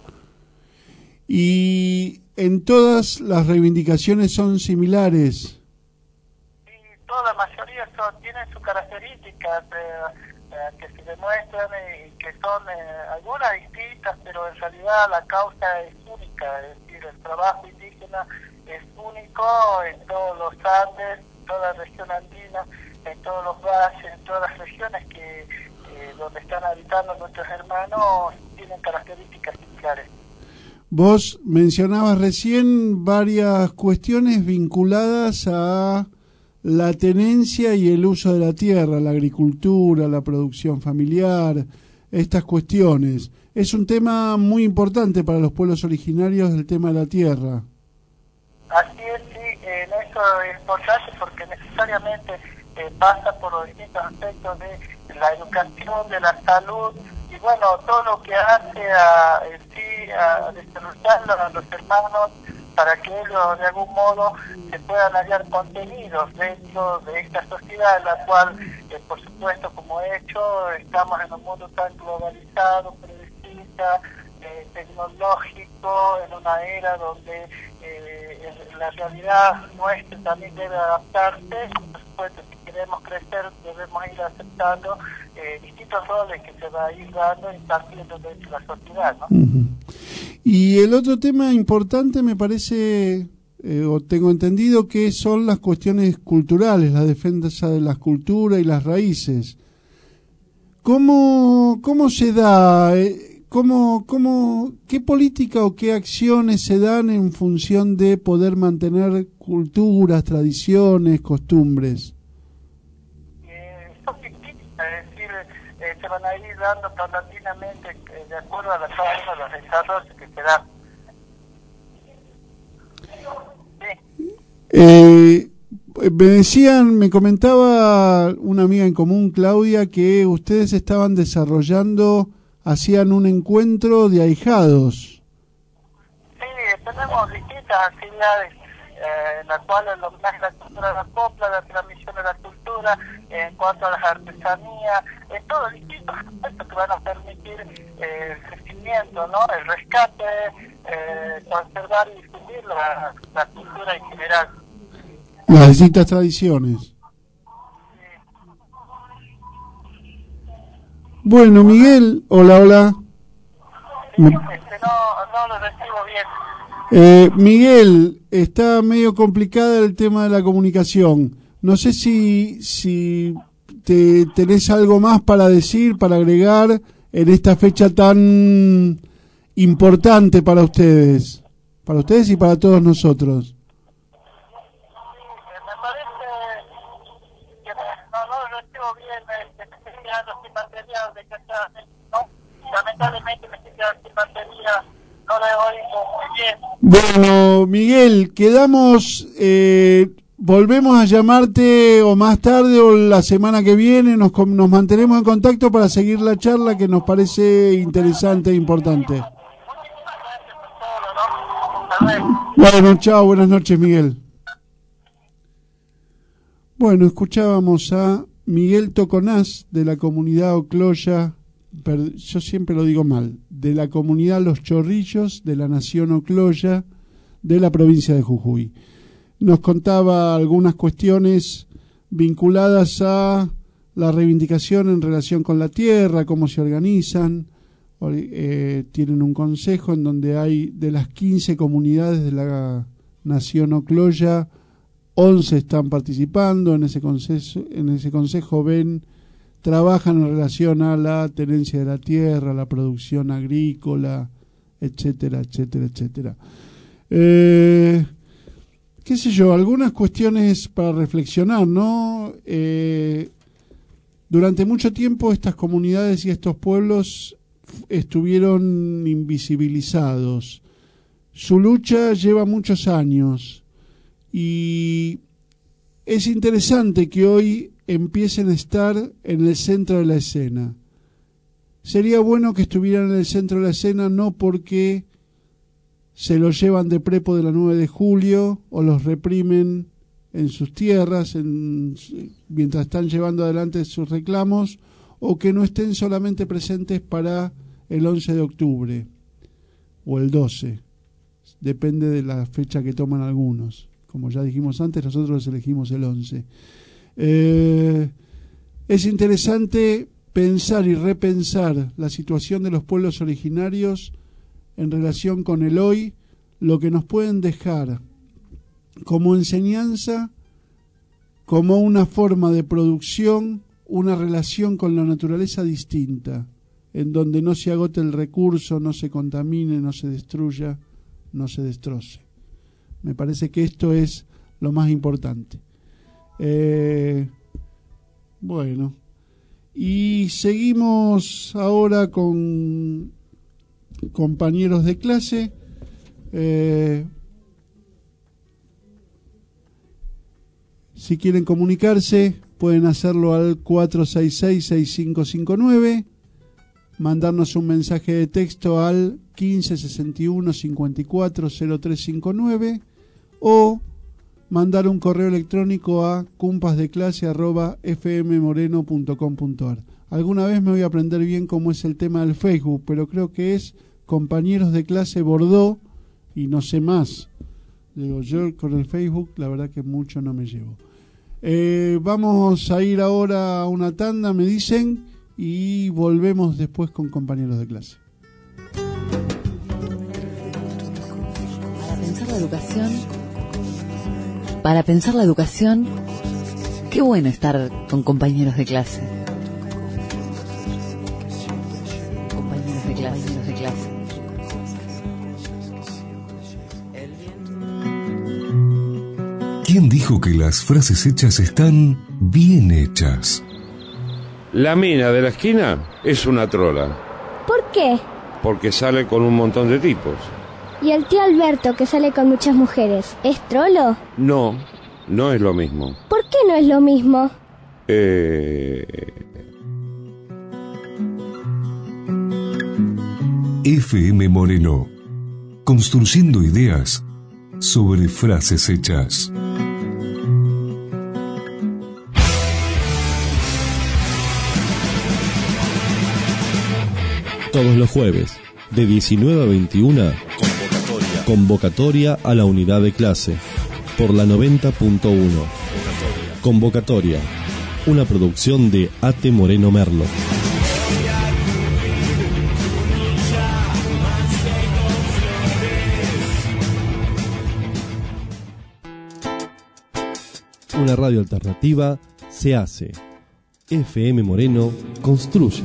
Speaker 2: Y en todas las reivindicaciones son similares.
Speaker 9: Sí, toda la mayoría son, tienen sus características eh, eh, que se demuestran y que son eh, algunas distintas, pero en realidad la causa es única, es decir, el trabajo indígena es único en todos los Andes, en toda la región andina, en todos los valles, en todas las regiones que eh, donde están habitando nuestros hermanos, tienen características similares.
Speaker 2: Vos mencionabas recién varias cuestiones vinculadas a la tenencia y el uso de la tierra, la agricultura, la producción familiar, estas cuestiones. Es un tema muy importante para los pueblos originarios, el tema de la tierra.
Speaker 9: Así es, sí, en eso es importante porque necesariamente eh, pasa por los distintos aspectos de la educación, de la salud, y bueno, todo lo que hace a, en sí, a desarrollar a los hermanos para que ellos de algún modo se puedan hallar contenidos dentro de esta sociedad en la cual, eh, por supuesto, como he hecho, estamos en un mundo tan globalizado, progresista, eh, tecnológico, en una era donde eh, la realidad nuestra también debe adaptarse. Por supuesto, si queremos crecer, debemos ir aceptando eh, distintos roles que se va a ir dando y partiendo dentro de la sociedad, ¿no?
Speaker 2: Uh-huh. Y el otro tema importante me parece, eh, o tengo entendido, que son las cuestiones culturales, la defensa de las culturas y las raíces. ¿Cómo, cómo se da, eh, cómo, cómo, qué política o qué acciones se dan en función de poder mantener culturas, tradiciones, costumbres?
Speaker 9: Eh, son distintas, es decir, eh, se van a ir dando paulatinamente eh, de acuerdo a cada uno de los desarrollos que se dan. Sí.
Speaker 2: Eh, me decían, me comentaba una amiga en común, Claudia, que ustedes estaban desarrollando, hacían un encuentro de ahijados.
Speaker 9: Sí, tenemos distintas actividades eh, en las cuales el homenaje a la cultura de la copla, la transmisión de la cultura, en cuanto a las artesanías, en todos distintos aspectos que van a permitir eh, el crecimiento, ¿no? El rescate, eh, conservar y difundir la, la cultura en general.
Speaker 2: Las distintas tradiciones. Bueno, Miguel, hola, hola.
Speaker 9: Sí, este, no, no lo recibo bien.
Speaker 2: Eh, Miguel, está medio complicada el tema de la comunicación. No sé si, si te tenés algo más para decir, para agregar en esta fecha tan importante para ustedes, para ustedes y para todos nosotros.
Speaker 9: Lamentablemente me estoy quedando sin batería, no la oigo muy bien.
Speaker 2: Bueno, Miguel, quedamos, eh, volvemos a llamarte o más tarde o la semana que viene, nos, nos mantenemos en contacto para seguir la charla que nos parece interesante e importante. Bueno, chao, buenas noches, Miguel. Bueno, escuchábamos a Miguel Toconás de la comunidad Ocloya, yo siempre lo digo mal, de la comunidad Los Chorrillos de la nación Ocloya de la provincia de Jujuy. Nos contaba algunas cuestiones vinculadas a la reivindicación en relación con la tierra, cómo se organizan. Eh, tienen un consejo en donde hay de las quince comunidades de la nación Ocloya, once están participando en ese consejo, en ese consejo ven, trabajan en relación a la tenencia de la tierra, la producción agrícola, etcétera, etcétera, etcétera. Eh, qué sé yo, algunas cuestiones para reflexionar, ¿no? Eh, durante mucho tiempo estas comunidades y estos pueblos estuvieron invisibilizados. Su lucha lleva muchos años y es interesante que hoy empiecen a estar en el centro de la escena. Sería bueno que estuvieran en el centro de la escena no porque se los llevan de prepo de la nueve de julio o los reprimen en sus tierras en, mientras están llevando adelante sus reclamos, o que no estén solamente presentes para el once de octubre o el doce, depende de la fecha que toman algunos. Como ya dijimos antes, nosotros elegimos el once. Eh, es interesante pensar y repensar la situación de los pueblos originarios en relación con el hoy, lo que nos pueden dejar como enseñanza, como una forma de producción, una relación con la naturaleza distinta, en donde no se agote el recurso, no se contamine, no se destruya, no se destroce. Me parece que esto es lo más importante. Eh, bueno, y seguimos ahora con compañeros de clase. Eh, si quieren comunicarse, pueden hacerlo al cuatro seis seis, seis cinco cinco nueve, mandarnos un mensaje de texto al quince sesenta y uno cincuenta y cuatro cero tres cincuenta y nueve o mandar un correo electrónico a cumpasdeclase arroba fmmoreno punto com punto ar. Alguna vez me voy a aprender bien cómo es el tema del Facebook, pero creo que es compañeros de clase Bordeaux y no sé más. Digo, yo con el Facebook la verdad que mucho no me llevo. Eh, vamos a ir ahora a una tanda, me dicen, y volvemos después con compañeros de clase.
Speaker 4: Para pensar la educación, para pensar la educación, qué bueno estar con compañeros de clase. Compañeros de clase, compañeros de clase.
Speaker 1: ¿Quién dijo que las frases hechas están bien hechas?
Speaker 8: La mina de la esquina es una trola.
Speaker 10: ¿Por qué?
Speaker 8: Porque sale con un montón de tipos.
Speaker 10: ¿Y el tío Alberto, que sale con muchas mujeres, es trolo?
Speaker 8: No, no es lo mismo.
Speaker 10: ¿Por qué no es lo mismo?
Speaker 8: Eh...
Speaker 1: F M Moreno, construyendo ideas sobre frases hechas.
Speaker 23: Todos los jueves, de diecinueve a veintiuna, convocatoria. Convocatoria a la unidad de clase, por la noventa punto uno. Convocatoria, una producción de A T Moreno Merlo. Una radio alternativa se hace. F M Moreno construye.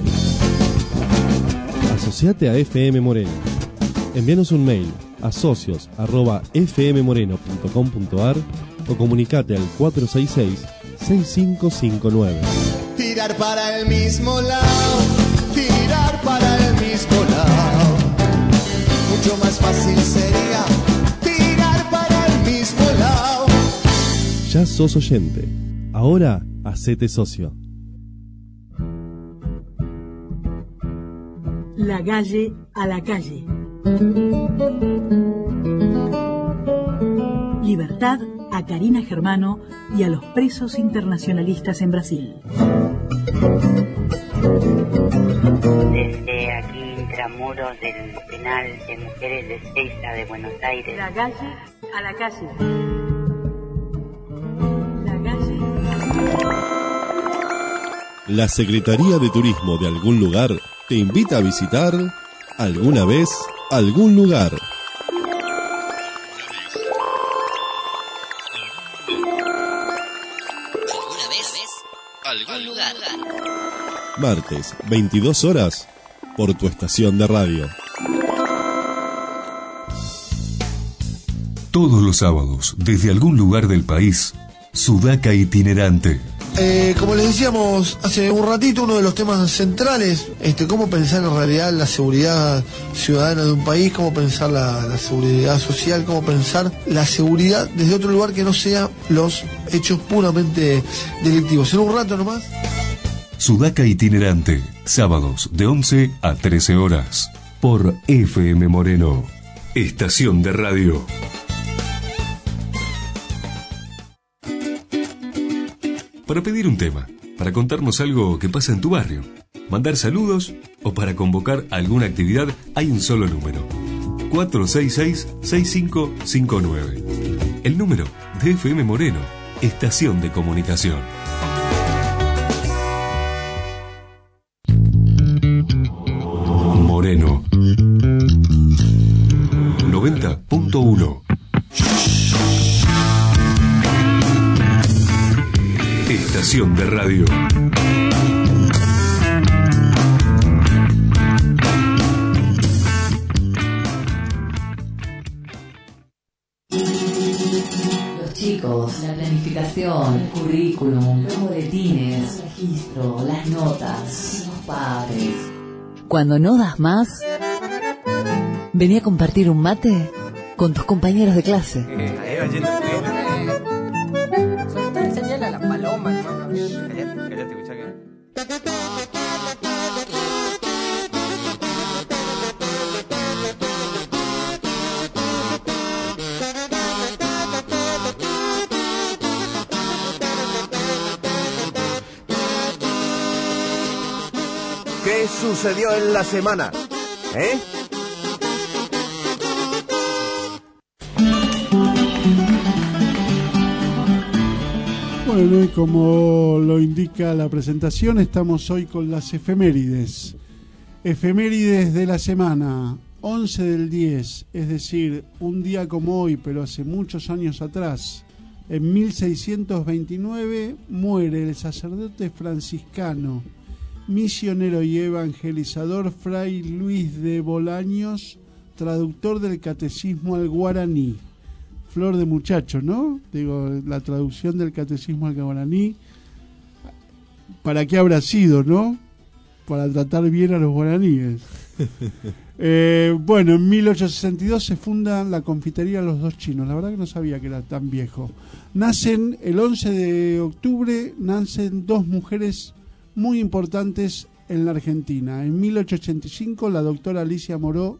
Speaker 23: Asociate a F M Moreno. Envíanos un mail a socios arroba f m moreno punto com punto ar o comunicate al cuatro seis seis, seis cinco cinco nueve.
Speaker 3: Tirar para el mismo lado, tirar para el mismo lado. Mucho más fácil sería tirar para el mismo lado.
Speaker 23: Ya sos oyente. Ahora, hacete socio.
Speaker 12: La calle a la calle. Libertad a Karina Germano y a los presos internacionalistas en Brasil.
Speaker 15: Desde aquí, intramuros del penal de mujeres de Ezeiza de Buenos Aires.
Speaker 12: La calle a la calle. La calle a la calle.
Speaker 23: La Secretaría de Turismo de algún lugar te invita a visitar alguna vez algún lugar.
Speaker 16: ¿Alguna vez? ¿Algún lugar?
Speaker 23: Martes, veintidós horas, por tu estación de radio.
Speaker 1: Todos los sábados, desde algún lugar del país, Sudaca Itinerante.
Speaker 24: Eh, como les decíamos hace un ratito, uno de los temas centrales, este, cómo pensar en realidad la seguridad ciudadana de un país, cómo pensar la, la seguridad social, cómo pensar la seguridad desde otro lugar que no sea los hechos puramente delictivos. En un rato nomás.
Speaker 1: Sudaca Itinerante, sábados de once a trece horas, por F M Moreno, estación de radio. Para pedir un tema, para contarnos algo que pasa en tu barrio, mandar saludos o para convocar alguna actividad, hay un solo número: cuatro seis seis, seis cinco cinco nueve. El número de F M Moreno, estación de comunicación. Moreno noventa punto uno. Estación de radio.
Speaker 4: Los chicos, la planificación, el currículum, los boletines, el registro, las notas, los padres. Cuando no das más, vení a compartir un mate con tus compañeros de clase.
Speaker 3: Señala la paloma, hermano. Cállate, cállate, escucha que.
Speaker 25: ¿Qué sucedió en la semana? ¿Eh?
Speaker 2: Bueno, y como lo indica la presentación, estamos hoy con las efemérides. Efemérides de la semana, once del diez, es decir, un día como hoy, pero hace muchos años atrás, en mil seiscientos veintinueve, muere el sacerdote franciscano, misionero y evangelizador Fray Luis de Bolaños, traductor del catecismo al guaraní. Flor de muchacho, ¿no? Digo, la traducción del catecismo al guaraní. ¿Para qué habrá sido, no? Para tratar bien a los guaraníes. eh, bueno, en mil ochocientos sesenta y dos se funda la confitería Los Dos Chinos. La verdad que no sabía que era tan viejo. Nacen, el once de octubre, nacen dos mujeres muy importantes en la Argentina. En mil ochocientos ochenta y cinco, la doctora Alicia Moró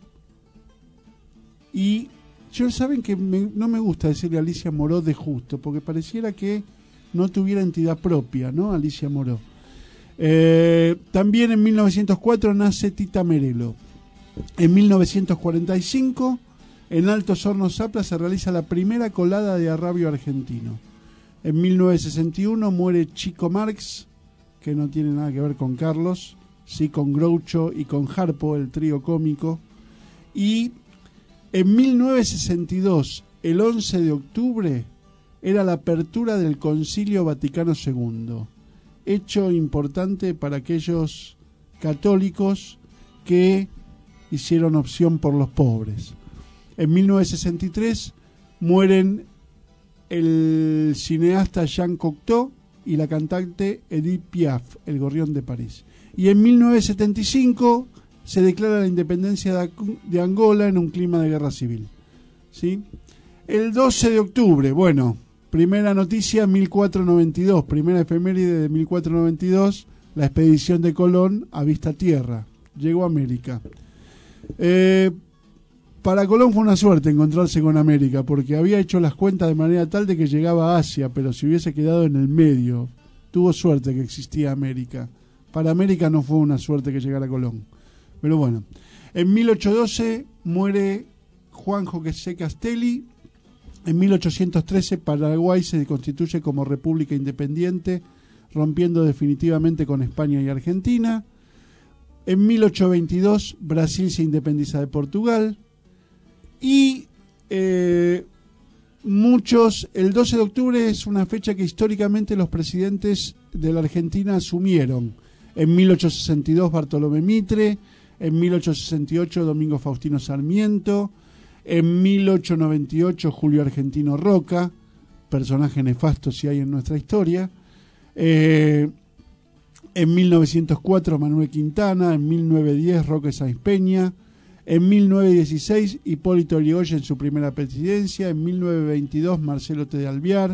Speaker 2: y... Yo saben que me, no me gusta decirle Alicia Moró de justo, porque pareciera que no tuviera entidad propia, ¿no? Alicia Moró. Eh, también en mil novecientos cuatro nace Tita Merelo. En mil novecientos cuarenta y cinco, en Altos Hornos Zapla se realiza la primera colada de arrabio argentino. En mil novecientos sesenta y uno muere Chico Marx, que no tiene nada que ver con Carlos, sí con Groucho y con Harpo, el trío cómico. Y en mil novecientos sesenta y dos, el once de octubre, era la apertura del Concilio Vaticano segundo. Hecho importante para aquellos católicos que hicieron opción por los pobres. En mil novecientos sesenta y tres mueren el cineasta Jean Cocteau y la cantante Edith Piaf, el Gorrión de París. Y en mil novecientos setenta y cinco se declara la independencia de Angola en un clima de guerra civil. ¿Sí? El doce de octubre, bueno, Primera noticia, mil cuatrocientos noventa y dos, primera efeméride de mil cuatrocientos noventa y dos, la expedición de Colón a Vista Tierra. Llegó a América. Eh, para Colón fue una suerte encontrarse con América, porque había hecho las cuentas de manera tal de que llegaba a Asia, pero si hubiese quedado en el medio, tuvo suerte que existía América. Para América no fue una suerte que llegara Colón. Pero bueno, en mil ochocientos doce muere Juan José Castelli. En mil ochocientos trece Paraguay se constituye como república independiente, rompiendo definitivamente con España y Argentina. En mil ochocientos veintidós Brasil se independiza de Portugal. Y eh, muchos, el doce de octubre es una fecha que históricamente los presidentes de la Argentina asumieron. En mil ochocientos sesenta y dos Bartolomé Mitre, en mil ochocientos sesenta y ocho Domingo Faustino Sarmiento, en mil ochocientos noventa y ocho Julio Argentino Roca, personaje nefasto si hay en nuestra historia, eh, en mil novecientos cuatro Manuel Quintana, en mil novecientos diez Roque Sáenz Peña, en mil novecientos dieciséis Hipólito Yrigoyen en su primera presidencia, en mil novecientos veintidós Marcelo T. de Alvear,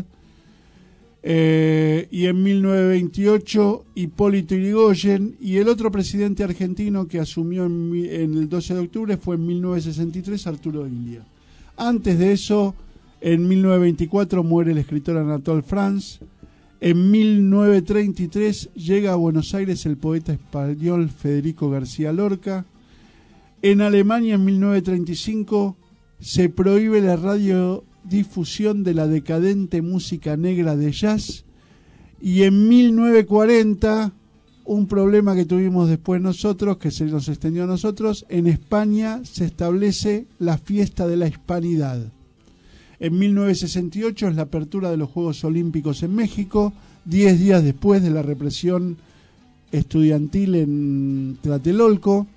Speaker 2: eh, y en mil novecientos veintiocho Hipólito Yrigoyen, y el otro presidente argentino que asumió en, en el doce de octubre fue en mil novecientos sesenta y tres Arturo Illia. Antes de eso, en mil novecientos veinticuatro muere el escritor Anatole France. En mil novecientos treinta y tres llega a Buenos Aires el poeta español Federico García Lorca. En Alemania, en mil novecientos treinta y cinco, se prohíbe la radiodifusión de la decadente música negra de jazz. Y en mil novecientos cuarenta, un problema que tuvimos después nosotros, que se nos extendió a nosotros, en España se establece la fiesta de la Hispanidad. En mil novecientos sesenta y ocho es la apertura de los Juegos Olímpicos en México, diez días después de la represión estudiantil en Tlatelolco.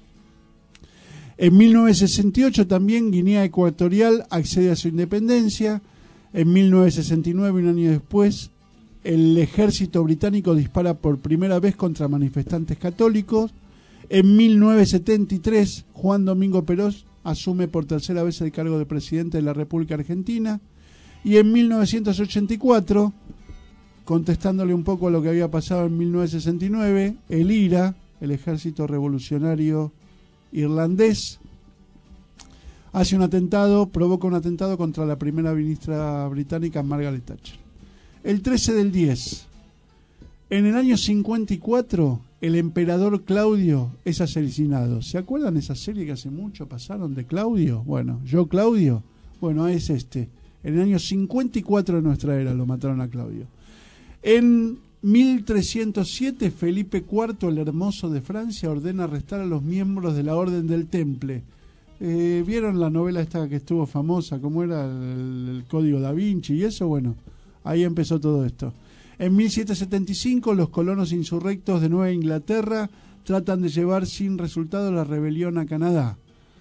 Speaker 2: En mil novecientos sesenta y ocho también Guinea Ecuatorial accede a su independencia. En mil novecientos sesenta y nueve, un año después, el ejército británico dispara por primera vez contra manifestantes católicos. En mil novecientos setenta y tres, Juan Domingo Perón asume por tercera vez el cargo de presidente de la República Argentina. Y en mil novecientos ochenta y cuatro, contestándole un poco a lo que había pasado en mil novecientos sesenta y nueve, el I R A, el Ejército Revolucionario Irlandés, hace un atentado, provoca un atentado contra la primera ministra británica Margaret Thatcher. El trece del diez, en el año cincuenta y cuatro, el emperador Claudio es asesinado. ¿Se acuerdan esa serie que hace mucho pasaron de Claudio? Bueno, yo Claudio, bueno, es este. En el año cincuenta y cuatro de nuestra era lo mataron a Claudio. En mil trescientos siete, Felipe cuarto, el Hermoso de Francia, ordena arrestar a los miembros de la Orden del Temple. Eh, ¿Vieron la novela esta que estuvo famosa? ¿Cómo era el, el Código Da Vinci y eso? Bueno, ahí empezó todo esto. En mil setecientos setenta y cinco, los colonos insurrectos de Nueva Inglaterra tratan de llevar sin resultado la rebelión a Canadá.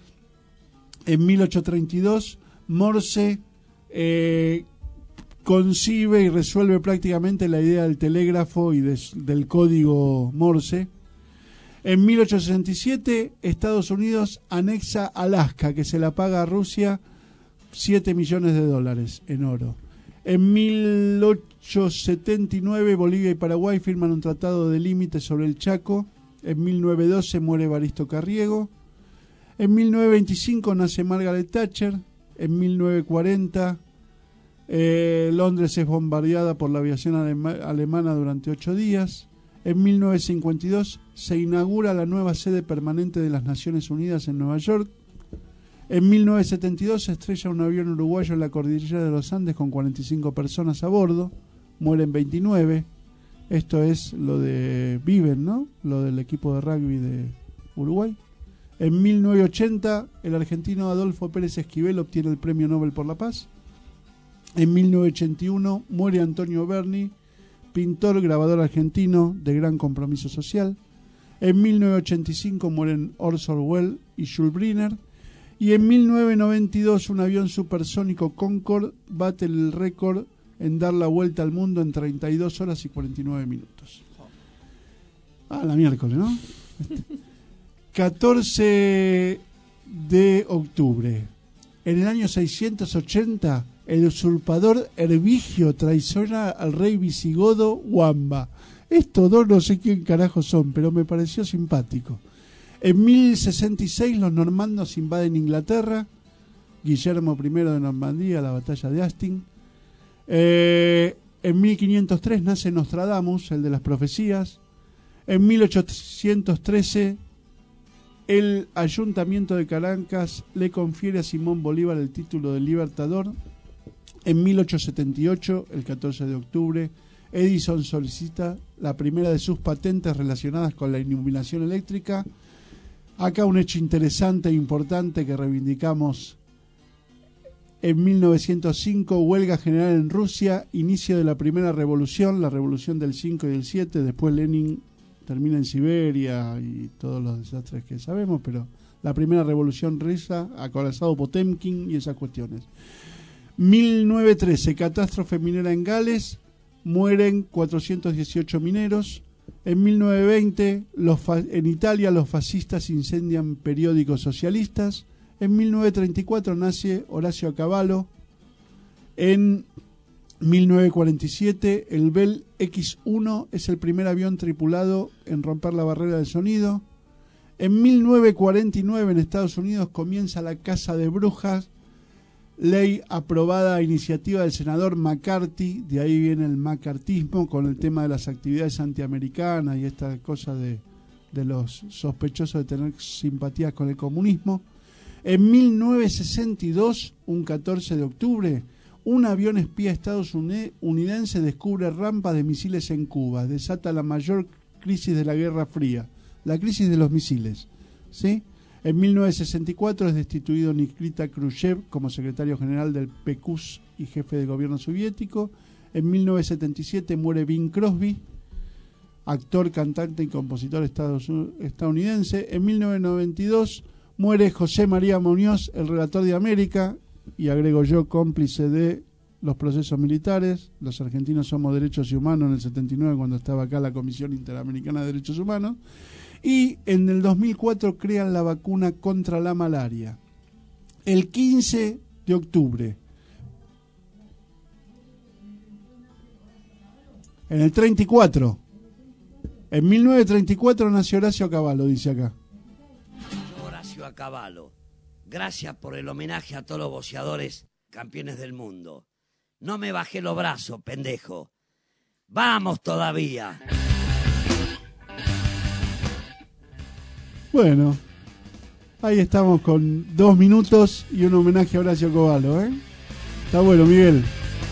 Speaker 2: En mil ochocientos treinta y dos, Morse eh, concibe y resuelve prácticamente la idea del telégrafo y de, del código Morse. En mil ochocientos sesenta y siete, Estados Unidos anexa Alaska, que se la paga a Rusia siete millones de dólares en oro. En mil ochocientos setenta y nueve, Bolivia y Paraguay firman un tratado de límites sobre el Chaco. En mil novecientos doce muere Evaristo Carriego. En mil novecientos veinticinco nace Margaret Thatcher. En mil novecientos cuarenta, eh, Londres es bombardeada por la aviación alema- alemana durante ocho días. En mil novecientos cincuenta y dos se inaugura la nueva sede permanente de las Naciones Unidas en Nueva York. En mil novecientos setenta y dos se estrella un avión uruguayo en la cordillera de los Andes con cuarenta y cinco personas a bordo. Mueren veintinueve. Esto es lo de Viven, ¿no? Lo del equipo de rugby de Uruguay. En mil novecientos ochenta, el argentino Adolfo Pérez Esquivel obtiene el Premio Nobel por la Paz. En mil novecientos ochenta y uno muere Antonio Berni, pintor, grabador argentino de gran compromiso social. En mil novecientos ochenta y cinco mueren Orson Welles y Jules Briner. Y en mil novecientos noventa y dos un avión supersónico Concorde bate el récord en dar la vuelta al mundo en treinta y dos horas y cuarenta y nueve minutos. Ah, la miércoles, ¿no? catorce de octubre. En el año seiscientos ochenta, El usurpador Hervigio traiciona al rey visigodo Wamba. Estos dos no sé quién carajo son, pero me pareció simpático. En mil sesenta y seis los normandos invaden Inglaterra. Guillermo primero de Normandía, la batalla de Hastings. Eh, en mil quinientos tres nace Nostradamus, el de las profecías. En mil ochocientos trece el Ayuntamiento de Caracas le confiere a Simón Bolívar el título de Libertador. En mil ochocientos setenta y ocho, el catorce de octubre, Edison solicita la primera de sus patentes relacionadas con la iluminación eléctrica. Acá un hecho interesante e importante que reivindicamos. En mil novecientos cinco, huelga general en Rusia, inicio de la primera revolución, la revolución del cinco y del siete, después Lenin termina en Siberia y todos los desastres que sabemos, pero la primera revolución rusa, acorazado Potemkin y esas cuestiones. mil novecientos trece, catástrofe minera en Gales, mueren cuatrocientos dieciocho mineros. En mil novecientos veinte, los fa- en Italia los fascistas incendian periódicos socialistas. En mil novecientos treinta y cuatro nace Horacio Cavallo. En mil novecientos cuarenta y siete, el Bell equis uno es el primer avión tripulado en romper la barrera del sonido. En mil novecientos cuarenta y nueve, en Estados Unidos, comienza la caza de brujas, ley aprobada a iniciativa del senador McCarthy. De ahí viene el macartismo con el tema de las actividades antiamericanas y esta cosa de, de los sospechosos de tener simpatías con el comunismo. En mil novecientos sesenta y dos, un catorce de octubre, un avión espía estadounidense descubre rampas de misiles en Cuba. Desata la mayor crisis de la Guerra Fría, la crisis de los misiles, ¿sí? En mil novecientos sesenta y cuatro es destituido Nikita Khrushchev como secretario general del P Q S y jefe de gobierno soviético. En mil novecientos setenta y siete muere Bing Crosby, actor, cantante y compositor estadounidense. En mil novecientos noventa y dos muere José María Muñoz, el relator de América, y agrego yo, cómplice de los procesos militares. Los argentinos somos derechos humanos en el setenta y nueve, cuando estaba acá la Comisión Interamericana de Derechos Humanos. Y en el dos mil cuatro crean la vacuna contra la malaria. El quince de octubre. En el treinta y cuatro. En mil novecientos treinta y cuatro nació Horacio Cavallo, dice acá.
Speaker 6: Horacio Cavallo, gracias por el homenaje a todos los boxeadores campeones del mundo. No me bajé los brazos, pendejo. ¡Vamos todavía!
Speaker 2: Bueno, ahí estamos con dos minutos y un homenaje a Horacio Cavallo, ¿eh? Está bueno, Miguel.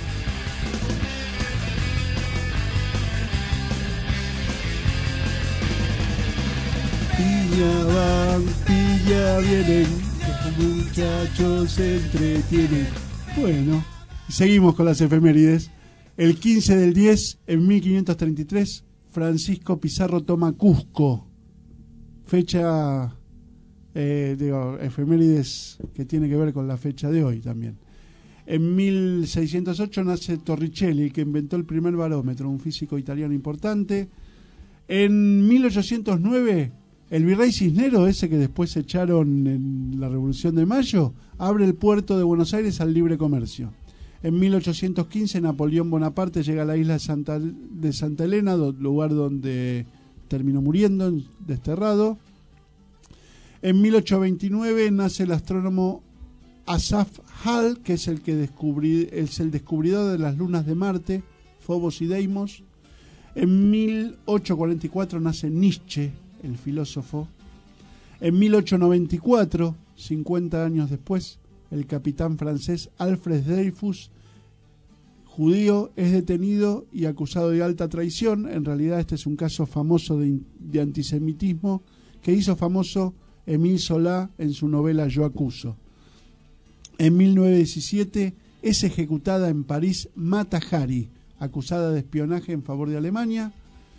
Speaker 2: Piña van, piña vienen, los muchachos se entretienen. Bueno, seguimos con las efemérides. El quince del diez, en mil quinientos treinta y tres, Francisco Pizarro toma Cusco. Fecha, eh, digo, efemérides que tiene que ver con la fecha de hoy también. En mil seiscientos ocho nace Torricelli, que inventó el primer barómetro, un físico italiano importante. En mil ochocientos nueve, el virrey Cisneros, ese que después se echaron en la Revolución de Mayo, abre el puerto de Buenos Aires al libre comercio. En mil ochocientos quince, Napoleón Bonaparte llega a la isla de Santa, de Santa Elena, do, lugar donde terminó muriendo, desterrado. En mil ochocientos veintinueve nace el astrónomo Asaph Hall, que es el que descubrí, es el descubridor de las lunas de Marte, Phobos y Deimos. En mil ochocientos cuarenta y cuatro nace Nietzsche, el filósofo. En mil ochocientos noventa y cuatro, cincuenta años después, el capitán francés Alfred Dreyfus, judío, es detenido y acusado de alta traición. En realidad este es un caso famoso de, de antisemitismo que hizo famoso Émile Zola en su novela Yo acuso. En mil novecientos diecisiete es ejecutada en París Mata Hari, acusada de espionaje en favor de Alemania.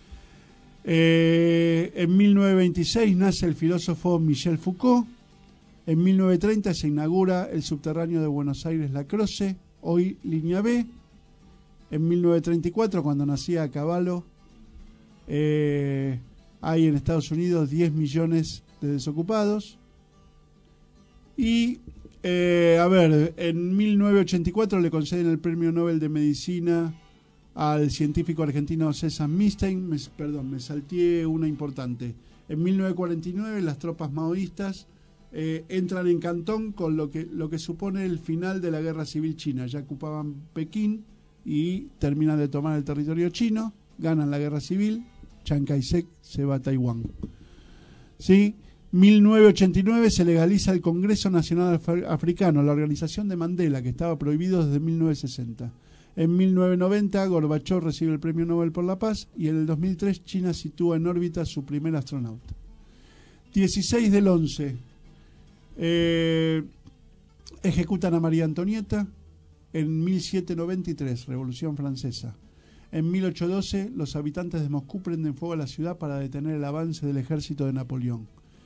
Speaker 2: Eh, en mil novecientos veintiséis nace el filósofo Michel Foucault. En mil novecientos treinta se inaugura el subterráneo de Buenos Aires La Croce, hoy línea B. En mil novecientos treinta y cuatro, cuando nacía Cavallo, eh, hay en Estados Unidos diez millones de desocupados. Y Eh, a ver, en mil novecientos ochenta y cuatro le conceden el Premio Nobel de Medicina al científico argentino César Milstein. Me, perdón, me salteé una importante. En mil novecientos cuarenta y nueve las tropas maoístas eh, entran en Cantón, con lo que, lo que supone el final de la Guerra Civil China. Ya ocupaban Pekín y terminan de tomar el territorio chino, ganan la Guerra Civil, Chiang Kai-shek se va a Taiwán. ¿Sí? mil novecientos ochenta y nueve se legaliza el Congreso Nacional Af- Africano, la organización de Mandela, que estaba prohibido desde mil novecientos sesenta. En mil novecientos noventa, Gorbachov recibe el Premio Nobel por la Paz y en el dos mil tres China sitúa en órbita a su primer astronauta. dieciséis del once, eh, ejecutan a María Antonieta. En mil setecientos noventa y tres, Revolución Francesa. En mil ochocientos doce, los habitantes de Moscú prenden fuego a la ciudad para detener el avance del ejército de Napoleón.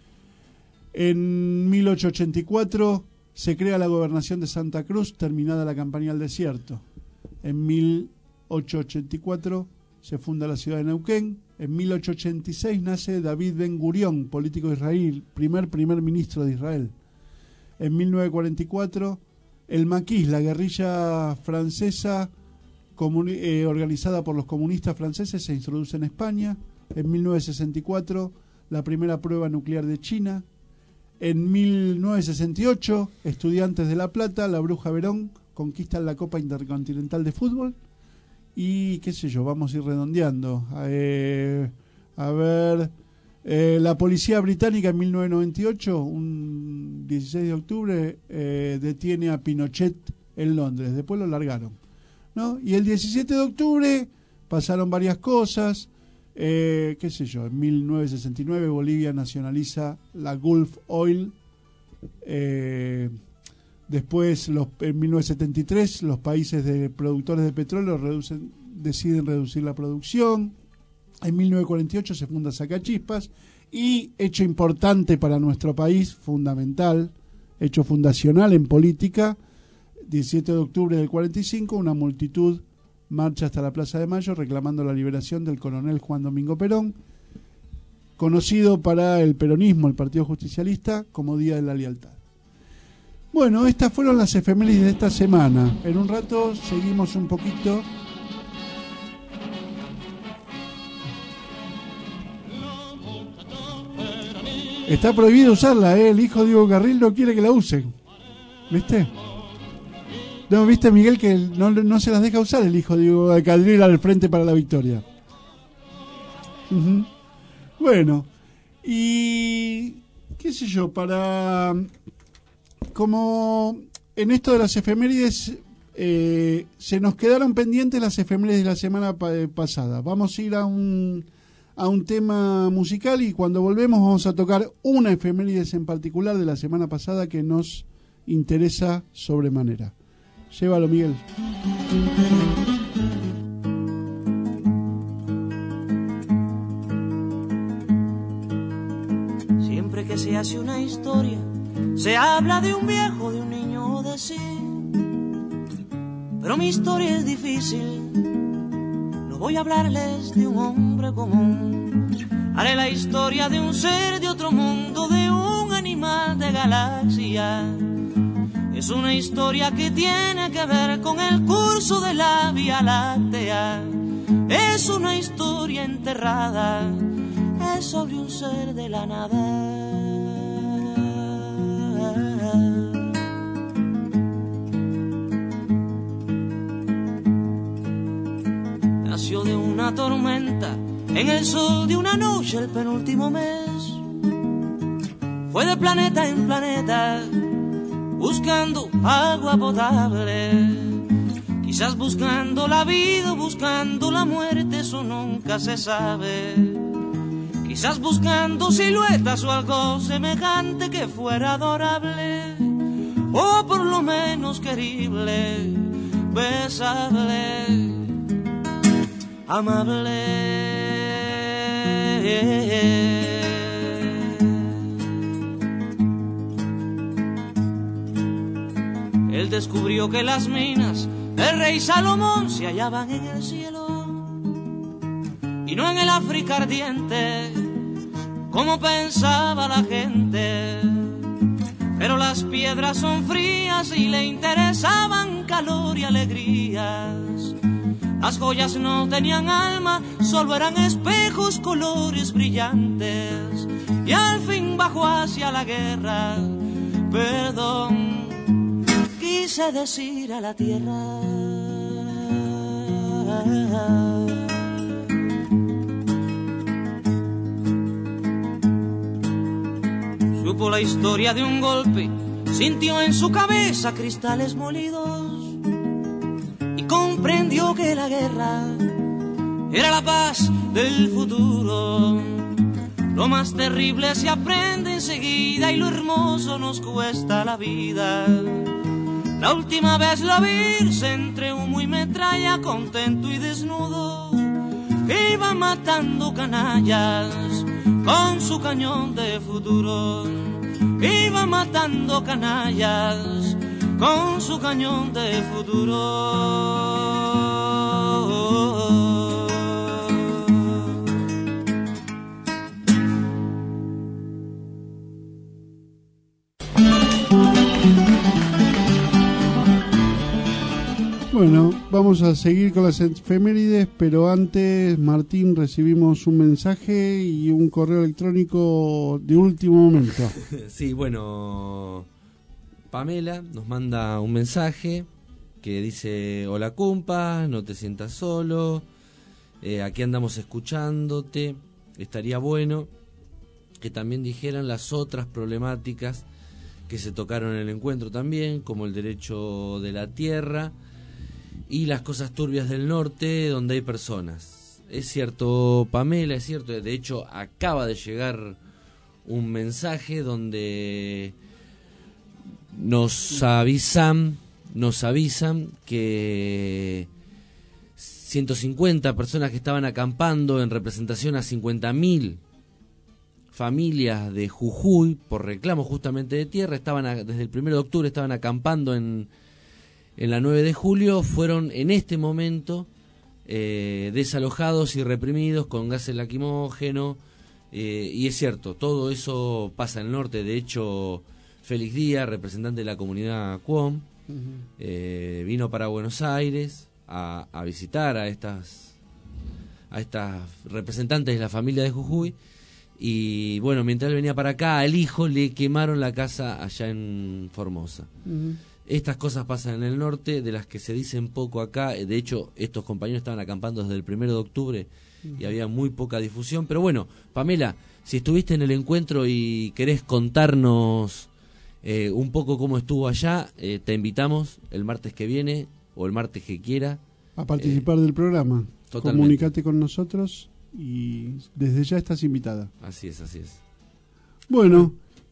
Speaker 2: En mil ochocientos ochenta y cuatro se crea la gobernación de Santa Cruz, terminada la campaña al desierto. En mil ochocientos ochenta y cuatro se funda la ciudad de Neuquén. En mil ochocientos ochenta y seis nace David Ben Gurión, político israelí, primer primer ministro de Israel. En mil novecientos cuarenta y cuatro, el maquis, la guerrilla francesa comuni- eh, organizada por los comunistas franceses, se introduce en España. En mil novecientos sesenta y cuatro, la primera prueba nuclear de China. En mil novecientos sesenta y ocho, Estudiantes de La Plata, la Bruja Verón, conquistan la Copa Intercontinental de Fútbol. Y qué sé yo, vamos a ir redondeando. Eh, a ver, eh, la policía británica en mil novecientos noventa y ocho, un dieciséis de octubre, eh, detiene a Pinochet en Londres. Después lo largaron, ¿no? Y el diecisiete de octubre pasaron varias cosas. Eh, qué sé yo, en mil novecientos sesenta y nueve Bolivia nacionaliza la Gulf Oil. Eh, después, los, en mil novecientos setenta y tres, los países de productores de petróleo reducen, deciden reducir la producción. En mil novecientos cuarenta y ocho se funda Sacachispas. Y, hecho importante para nuestro país, fundamental, hecho fundacional en política, diecisiete de octubre del cuarenta y cinco, una multitud marcha hasta la Plaza de Mayo reclamando la liberación del coronel Juan Domingo Perón, conocido para el peronismo, el Partido Justicialista, como Día de la Lealtad. Bueno, estas fueron las efemérides de esta semana. En un rato seguimos un poquito. Está prohibido usarla, ¿eh? El hijo Diego Carril no quiere que la usen. ¿Viste? No, viste, Miguel, que no, no se las deja usar el hijo de Cadril al Frente para la Victoria. Uh-huh. Bueno, y qué sé yo, para como en esto de las efemérides eh, se nos quedaron pendientes las efemérides de la semana pa- pasada. Vamos a ir a un a un tema musical y cuando volvemos vamos a tocar una efemérides en particular de la semana pasada que nos interesa sobremanera. Llévalo, Miguel.
Speaker 7: Siempre que se hace una historia, se habla de un viejo, de un niño o de sí. Pero mi historia es difícil, no voy a hablarles de un hombre común. Haré la historia de un ser de otro mundo, de un animal de galaxia. Es una historia que tiene que ver con el curso de la Vía Láctea. Es una historia enterrada, es sobre un ser de la nada. Nació de una tormenta, en el sol de una noche el penúltimo mes. Fue de planeta en planeta, buscando agua potable, quizás buscando la vida, buscando la muerte, eso nunca se sabe. Quizás buscando siluetas o algo semejante que fuera adorable, o por lo menos querible, besable, amable. Él descubrió que las minas del rey Salomón se hallaban en el cielo y no en el África ardiente, como pensaba la gente. pero las piedras son frías y le interesaban calor y alegrías. Las joyas no tenían alma, solo eran espejos, colores brillantes. Y al fin bajó hacia la guerra, perdón, quise decir a la tierra. Supo la historia de un golpe, sintió en su cabeza cristales molidos y comprendió que la guerra era la paz del futuro. Lo más terrible se aprende enseguida y lo hermoso nos cuesta la vida. La última vez la vi entre humo y metralla, contento y desnudo, iba matando canallas con su cañón de futuro. Iba matando canallas con su cañón de futuro.
Speaker 2: Bueno, vamos a seguir con las efemérides, pero antes, Martín, recibimos un mensaje y un correo electrónico de último momento.
Speaker 14: Sí, bueno, Pamela nos manda un mensaje que dice: hola cumpa, no te sientas solo, eh, aquí andamos escuchándote. Estaría bueno que también dijeran las otras problemáticas que se tocaron en el encuentro también, como el derecho de la tierra y las cosas turbias del norte donde hay personas. Es cierto, Pamela, es cierto. De hecho, acaba de llegar un mensaje donde nos avisan, nos avisan que ciento cincuenta personas que estaban acampando en representación a cincuenta mil familias de Jujuy por reclamo justamente de tierra, estaban a, desde el primero de octubre estaban acampando en En la nueve de julio, fueron en este momento eh, desalojados y reprimidos con gases lacrimógenos, eh, y es cierto, todo eso pasa en el norte. De hecho, Félix Díaz, representante de la comunidad Cuom, uh-huh. eh, vino para Buenos Aires a, a visitar a estas, a estas representantes de la familia de Jujuy, y bueno, mientras él venía para acá, al hijo le quemaron la casa allá en Formosa. Uh-huh. Estas cosas pasan en el norte, de las que se dicen poco acá. De hecho, estos compañeros estaban acampando desde el primero de octubre y había muy poca difusión. Pero bueno, Pamela, si estuviste en el encuentro y querés contarnos eh, un poco cómo estuvo allá, eh, te invitamos el martes que viene o el martes que quiera
Speaker 2: a participar eh, del programa.
Speaker 14: Totalmente.
Speaker 2: Comunicate con nosotros y desde ya estás invitada.
Speaker 14: Así es, así es.
Speaker 2: Bueno,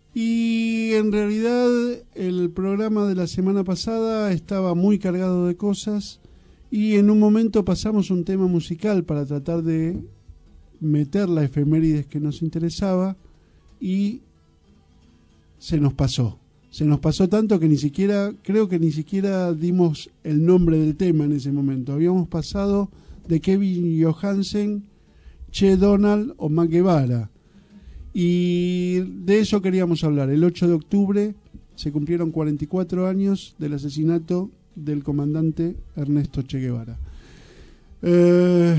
Speaker 2: y en realidad el programa de la semana pasada estaba muy cargado de cosas y en un momento pasamos un tema musical para tratar de meter la efemérides que nos interesaba y se nos pasó. Se nos pasó tanto que ni siquiera, creo que ni siquiera dimos el nombre del tema en ese momento. Habíamos pasado de Kevin Johansen, Che Donald o Mac Guevara. Y de eso queríamos hablar. El ocho de octubre se cumplieron cuarenta y cuatro años del asesinato del comandante Ernesto Che Guevara. Eh,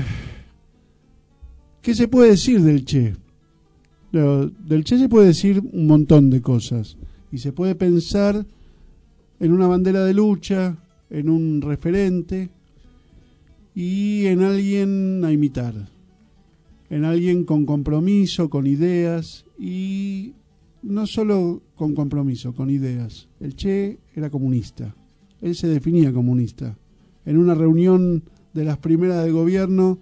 Speaker 2: ¿Qué se puede decir del Che? No, del Che se puede decir un montón de cosas. Y se puede pensar en una bandera de lucha, en un referente y en alguien a imitar. En alguien con compromiso, con ideas, y no solo con compromiso, con ideas. El Che era comunista, él se definía comunista. En una reunión de las primeras de gobierno,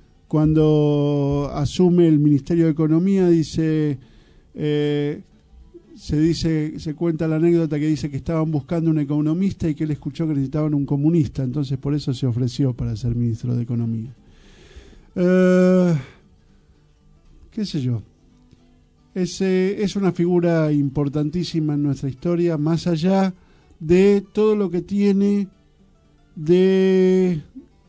Speaker 2: cuando asume el Ministerio de Economía, dice, eh, se dice, se cuenta la anécdota que dice que estaban buscando un economista y que él escuchó que necesitaban un comunista, entonces por eso se ofreció para ser ministro de Economía. Eh... qué sé yo, es, eh, es una figura importantísima en nuestra historia, más allá de todo lo que tiene de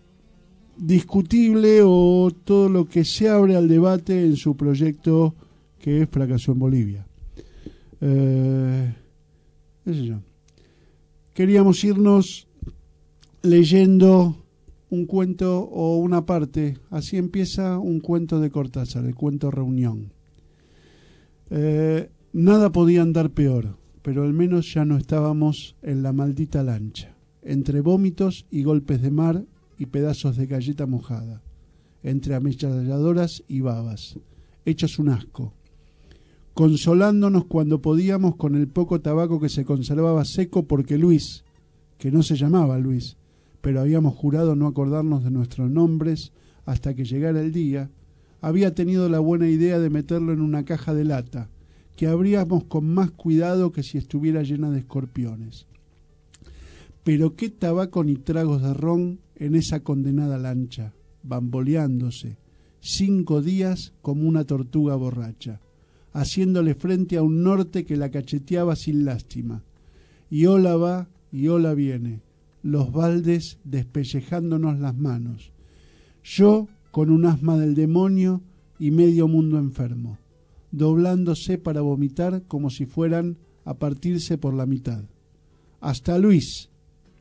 Speaker 2: discutible o todo lo que se abre al debate en su proyecto que fracasó en Bolivia. Eh, qué sé yo. Queríamos irnos leyendo un cuento o una parte. Así empieza un cuento de Cortázar, el cuento Reunión. Eh, nada podía andar peor, pero al menos ya no estábamos en la maldita lancha, entre vómitos y golpes de mar y pedazos de galleta mojada, entre ametralladoras y babas, hechos un asco, consolándonos cuando podíamos con el poco tabaco que se conservaba seco porque Luis, que no se llamaba Luis, pero habíamos jurado no acordarnos de nuestros nombres hasta que llegara el día, había tenido la buena idea de meterlo en una caja de lata, que abríamos con más cuidado que si estuviera llena de escorpiones. Pero qué tabaco ni tragos de ron en esa condenada lancha, bamboleándose, cinco días como una tortuga borracha, haciéndole frente a un norte que la cacheteaba sin lástima. Y ola va y ola viene, los baldes despellejándonos las manos. Yo con un asma del demonio y medio mundo enfermo, doblándose para vomitar como si fueran a partirse por la mitad. Hasta Luis.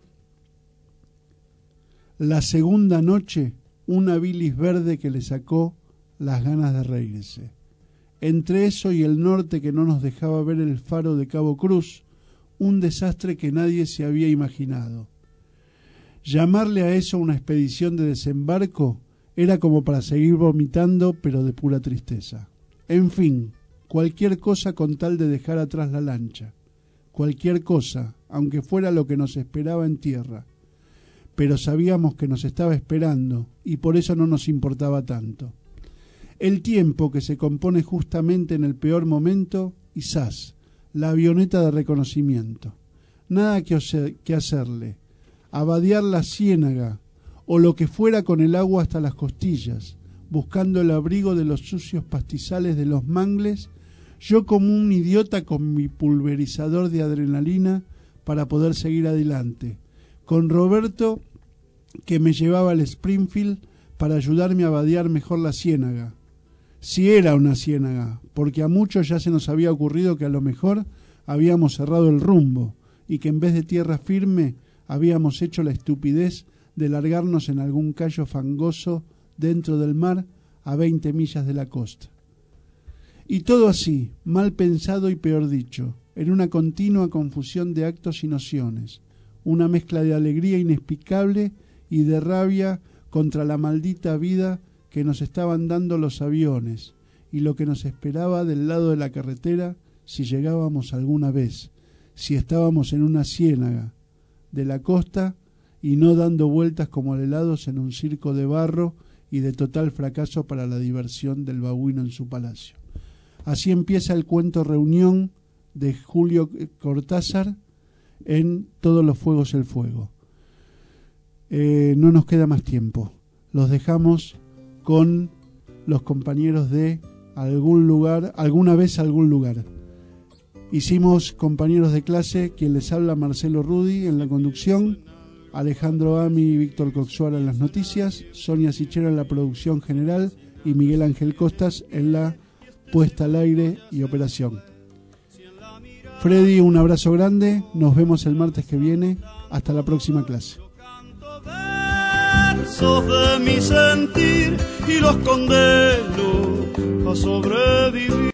Speaker 2: La segunda noche, una bilis verde que le sacó las ganas de reírse. Entre eso y el norte que no nos dejaba ver el faro de Cabo Cruz, un desastre que nadie se había imaginado. Llamarle a eso una expedición de desembarco era como para seguir vomitando, pero de pura tristeza. En fin, cualquier cosa con tal de dejar atrás la lancha. Cualquier cosa, aunque fuera lo que nos esperaba en tierra. Pero sabíamos que nos estaba esperando y por eso no nos importaba tanto. El tiempo que se compone justamente en el peor momento y ¡zas!, la avioneta de reconocimiento. Nada que, que hacerle. Avadear la ciénaga o lo que fuera con el agua hasta las costillas, buscando el abrigo de los sucios pastizales de los mangles, yo como un idiota con mi pulverizador de adrenalina para poder seguir adelante, con Roberto que me llevaba al Springfield para ayudarme a vadear mejor la ciénaga. Si era una ciénaga, porque a muchos ya se nos había ocurrido que a lo mejor habíamos cerrado el rumbo y que en vez de tierra firme habíamos hecho la estupidez de largarnos en algún callo fangoso dentro del mar a veinte millas de la costa. Y todo así, mal pensado y peor dicho, en una continua confusión de actos y nociones, una mezcla de alegría inexplicable y de rabia contra la maldita vida que nos estaban dando los aviones y lo que nos esperaba del lado de la carretera si llegábamos alguna vez, si estábamos en una ciénaga de la costa y no dando vueltas como helados en un circo de barro y de total fracaso para la diversión del babuino en su palacio. Así empieza el cuento Reunión de Julio Cortázar en Todos los fuegos el fuego. Eh, no nos queda más tiempo. Los dejamos con los compañeros de Algún lugar, alguna vez algún lugar. Hicimos compañeros de clase, quien les habla Marcelo Rudi en la conducción, Alejandro Ami y Víctor Coxuara en las noticias, Sonia Sichero en la producción general y Miguel Ángel Costas en la puesta al aire y operación. Freddy, un abrazo grande, nos vemos el martes que viene, hasta la próxima clase.
Speaker 13: Versos de mi sentir y los condeno a sobrevivir.